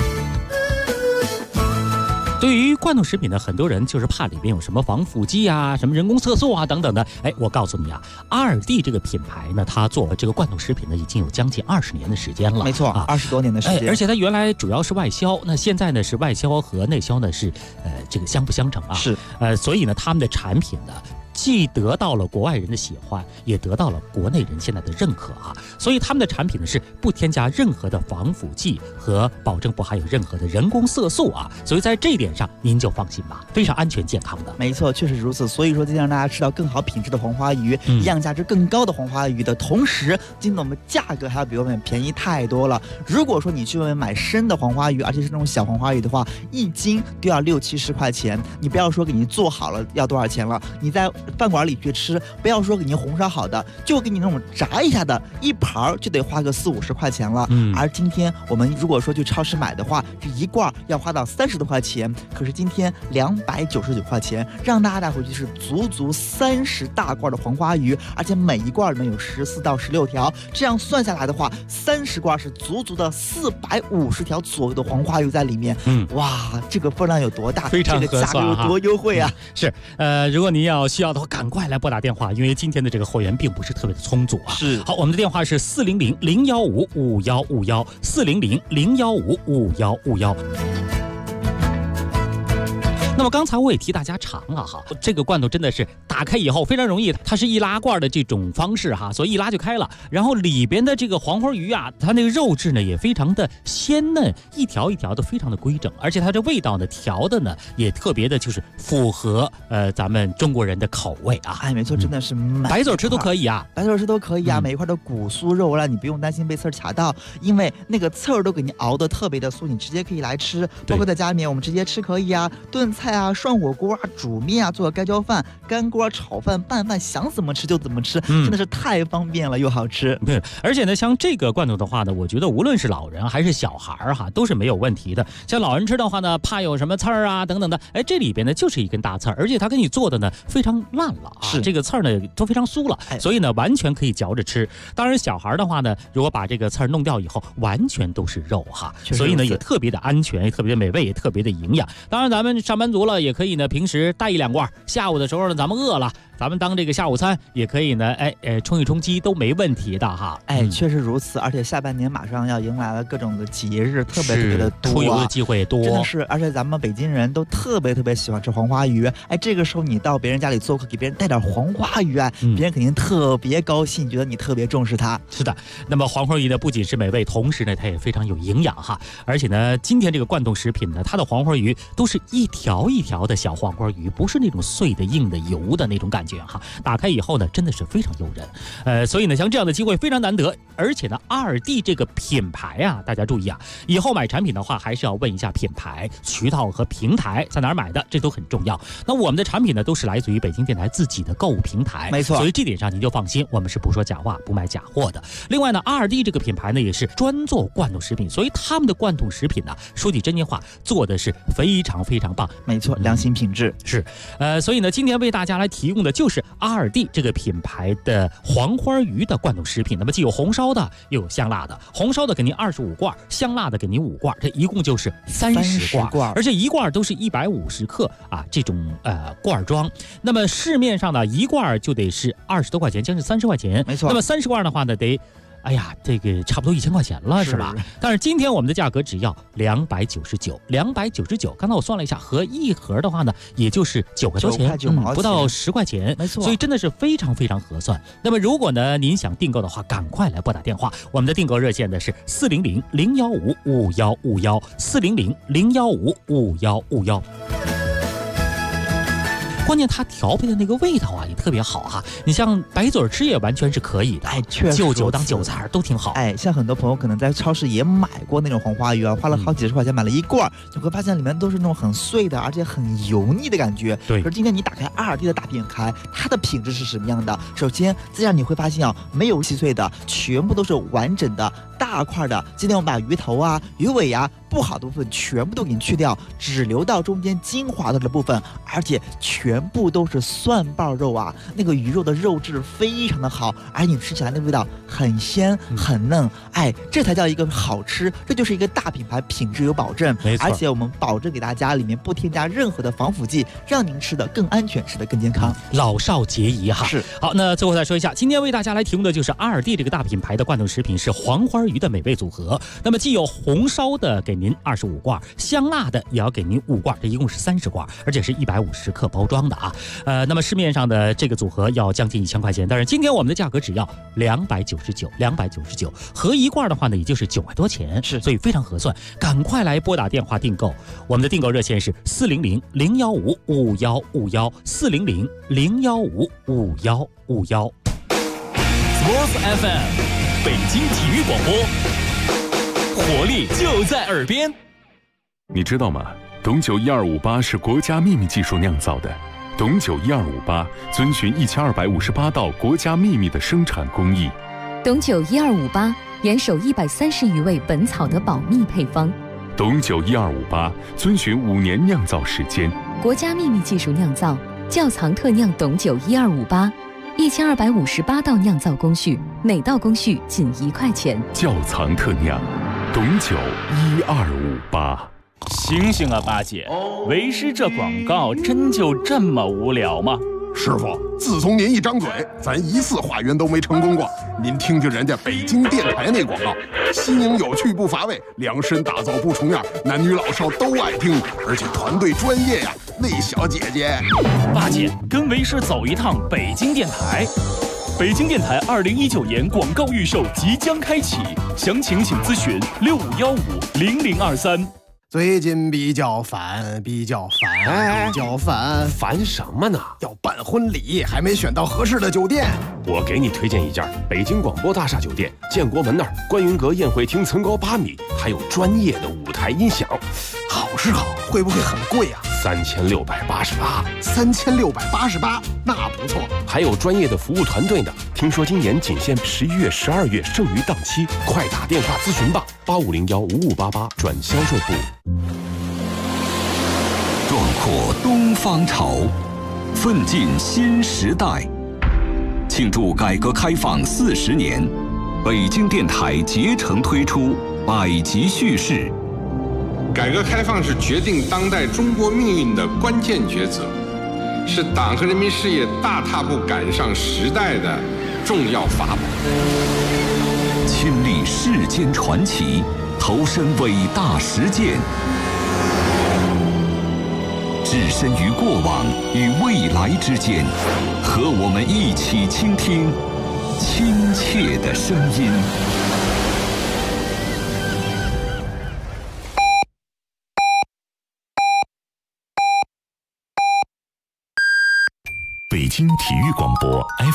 Speaker 9: 对于罐头食品呢，很多人就是怕里边有什么防腐剂啊、什么人工色素啊等等的。哎，我告诉你啊，2D 这个品牌呢，它做这个罐头食品呢，已经有将近20年的时间了。
Speaker 14: 没错，20多年的时间。
Speaker 9: 而且它原来主要是外销，那现在呢是外销和内销呢是这个相辅相成啊。
Speaker 14: 是
Speaker 9: 所以呢，他们的产品呢，既得到了国外人的喜欢，也得到了国内人现在的认可啊。所以他们的产品呢是不添加任何的防腐剂和保证不含有任何的人工色素啊。所以在这一点上您就放心吧，非常安全健康的。
Speaker 14: 没错，确实如此。所以说今天让大家吃到更好品质的黄花鱼，营养价值更高的黄花鱼的同时，今天我们价格还要比外面便宜太多了。如果说你去外面买生的黄花鱼，而且是那种小黄花鱼的话，1斤都要60-70块钱。你不要说给你做好了要多少钱了，你在饭馆里去吃，不要说给您红烧好的，就给你那种炸一下的，一盘就得花个40-50块钱了。而今天我们如果说去超市买的话，这一罐要花到30多块钱，可是今天299块钱，让大家带回去是足足30大罐的黄花鱼，而且每一罐里面有14到16条，这样算下来的话，30罐是足足的450条左右的黄花鱼在里面。哇，这个分量有多大？
Speaker 9: 非常合算，
Speaker 14: 这个价格有多优惠啊！
Speaker 9: 是，如果您要需要的话，赶快来拨打电话，因为今天的这个货源并不是特别的充足啊。
Speaker 14: 是，
Speaker 9: 好，我们的电话是400-015-5151，400-015-5151。那么刚才我也提大家尝了哈，这个罐头真的是打开以后非常容易，它是易拉罐的这种方式哈，所以一拉就开了。然后里边的这个黄花鱼啊，它那个肉质呢也非常的鲜嫩，一条一条的非常的规整，而且它这味道呢调的呢也特别的就是符合咱们中国人的口味啊。
Speaker 14: 哎，没错，真的是
Speaker 9: 白嘴吃都可以啊，
Speaker 14: 白嘴吃都可以啊，每一块的骨酥肉让你不用担心被刺儿卡到，因为那个刺儿都给你熬得特别的酥，你直接可以来吃，包括在家里面我们直接吃可以啊，炖菜啊、涮火锅啊、煮面啊、做个盖浇饭、干锅、炒饭、拌饭，想怎么吃就怎么吃，真的是太方便了又好吃。
Speaker 9: 对，而且呢，像这个罐头的话呢，我觉得无论是老人还是小孩哈，都是没有问题的。像老人吃的话呢，怕有什么刺儿啊等等的，哎，这里边呢就是一根大刺儿，而且它给你做的呢非常烂了啊，这个刺儿呢都非常酥了，所以呢完全可以嚼着吃。当然小孩的话呢，如果把这个刺儿弄掉以后，完全都是肉哈，所以呢也特别的安全，也特别的美味，也特别的营养。当然咱们上班族了也可以呢，平时带1-2罐，下午的时候呢咱们饿了，咱们当这个下午餐也可以呢，充一充饥都没问题的哈。
Speaker 14: 确实如此，而且下半年马上要迎来了各种的节日，特别的多，
Speaker 9: 出游的机会也多，
Speaker 14: 真的是。而且咱们北京人都特别喜欢吃黄花鱼，这个时候你到别人家里做客，给别人带点黄花鱼别人肯定特别高兴，觉得你特别重视它。
Speaker 9: 是的，那么黄花鱼呢不仅是美味，同时呢它也非常有营养哈。而且呢，今天这个罐头食品呢，它的黄花鱼都是一条一条的小黄花鱼，不是那种碎的、硬的、油的那种感觉哈。打开以后呢，真的是非常诱人。所以呢，像这样的机会非常难得。而且呢，2D 这个品牌啊，大家注意啊，以后买产品的话，还是要问一下品牌、渠道和平台在哪儿买的，这都很重要。那我们的产品呢，都是来自于北京电台自己的购物平台，
Speaker 14: 没错。
Speaker 9: 所以这点上您就放心，我们是不说假话、不卖假货的。另外呢，2D 这个品牌呢，也是专做罐头食品，所以他们的罐头食品呢，说句真心话，做的是非常非常棒，
Speaker 14: 没错，良心品质
Speaker 9: 是。所以呢，今天为大家来提供的就是2D 这个品牌的黄花鱼的罐头食品。那么既有红烧的，又有香辣的。红烧的给您25罐，香辣的给您5罐，这一共就是30罐，而且一罐都是150克啊，这种罐装。那么市面上呢，一罐就得是20多块钱，将近30块钱，
Speaker 14: 没错。
Speaker 9: 那么30罐的话呢，得。哎呀，这个差不多1000块钱了，是吧？但是今天我们的价格只要299。刚才我算了一下，合一盒的话呢，也就是9块多钱，不到10块钱，
Speaker 14: 没错。
Speaker 9: 所以真的是非常非常合算。那么如果呢您想订购的话，赶快来拨打电话，我们的订购热线呢是400-015-5151，400-015-5151。关键它调配的那个味道啊也特别好哈，你像白嘴吃也完全是可以的，
Speaker 14: 确实
Speaker 9: 就酒当韭菜都挺好。
Speaker 14: 像很多朋友可能在超市也买过那种黄花鱼啊，花了好几十块钱买了一罐，你会发现里面都是那种很碎的，而且很油腻的感觉。
Speaker 9: 对。
Speaker 14: 可是今天你打开2D的大品牌，它的品质是什么样的？首先，这样你会发现没有细碎的，全部都是完整的大块的。今天我们把鱼头啊、鱼尾啊不好的部分全部都给你去掉，只留到中间精华的部分，而且全部都是蒜瓣肉啊，那个鱼肉的肉质非常的好，而你吃起来那味道很鲜很嫩，这才叫一个好吃，这就是一个大品牌，品质有保证，
Speaker 9: 没错。
Speaker 14: 而且我们保证给大家里面不添加任何的防腐剂，让您吃的更安全，吃的更健康，
Speaker 9: 老少皆宜哈。
Speaker 14: 是。
Speaker 9: 好，那最后再说一下，今天为大家来提供的就是2D 这个大品牌的罐头食品，是黄花鱼的美味组合。那么既有红烧的给您25罐，香辣的也要给您5罐，这一共是30罐，而且是150克包装的啊。那么市面上的这个组合要将近1000块钱，但是今天我们的价格只要299，合一罐的话呢，也就是9块多钱，
Speaker 14: 是，
Speaker 9: 所以非常合算。赶快来拨打电话订购，我们的订购热线是400-015-5151，400-015-5151。
Speaker 7: Sports FM， 北京体育广播，活力就在耳边。
Speaker 1: 你知道吗？董酒1258是国家秘密技术酿造的， 董酒1258遵循1258道国家秘密的生产工艺。
Speaker 15: 董酒1258严守130余味本草的保密配方。
Speaker 1: 董酒1258遵循5年酿造时间，
Speaker 15: 国家秘密技术酿造，窖藏特酿董酒1258，1258道酿造工序，每道工序仅1块钱。
Speaker 1: 窖藏特酿，董酒1258。
Speaker 16: 醒醒啊，八姐！为师这广告真就这么无聊吗？
Speaker 17: 师傅，自从您一张嘴，咱1次化缘都没成功过。您听听人家北京电台那广告，新颖有趣不乏味，量身打造不重样，男女老少都爱听，而且团队专业呀。那小姐姐，
Speaker 16: 八姐跟为师走一趟北京电台。北京电台2019年广告预售即将开启，详情请咨询65150023。
Speaker 18: 最近比较烦，
Speaker 6: 烦什么呢？
Speaker 18: 要办婚礼，还没选到合适的酒店。
Speaker 6: 我给你推荐一家北京广播大厦酒店，建国门那儿观云阁宴会厅层高8米，还有专业的舞台音响。
Speaker 18: 好是好，会不会很贵啊
Speaker 6: ？3688，
Speaker 18: 那不错。
Speaker 6: 还有专业的服务团队呢。听说今年仅限11月、12月剩余档期，快打电话咨询吧，85015588转销售部。
Speaker 19: 壮阔东方潮，奋进新时代。庆祝改革开放40年，北京电台竭诚推出百集叙事。
Speaker 20: 改革开放是决定当代中国命运的关键抉择，是党和人民事业大踏步赶上时代的重要法宝。
Speaker 19: 亲历世间传奇，投身伟大实践，置身于过往与未来之间，和我们一起倾听亲切的声音。
Speaker 1: 北京体育广播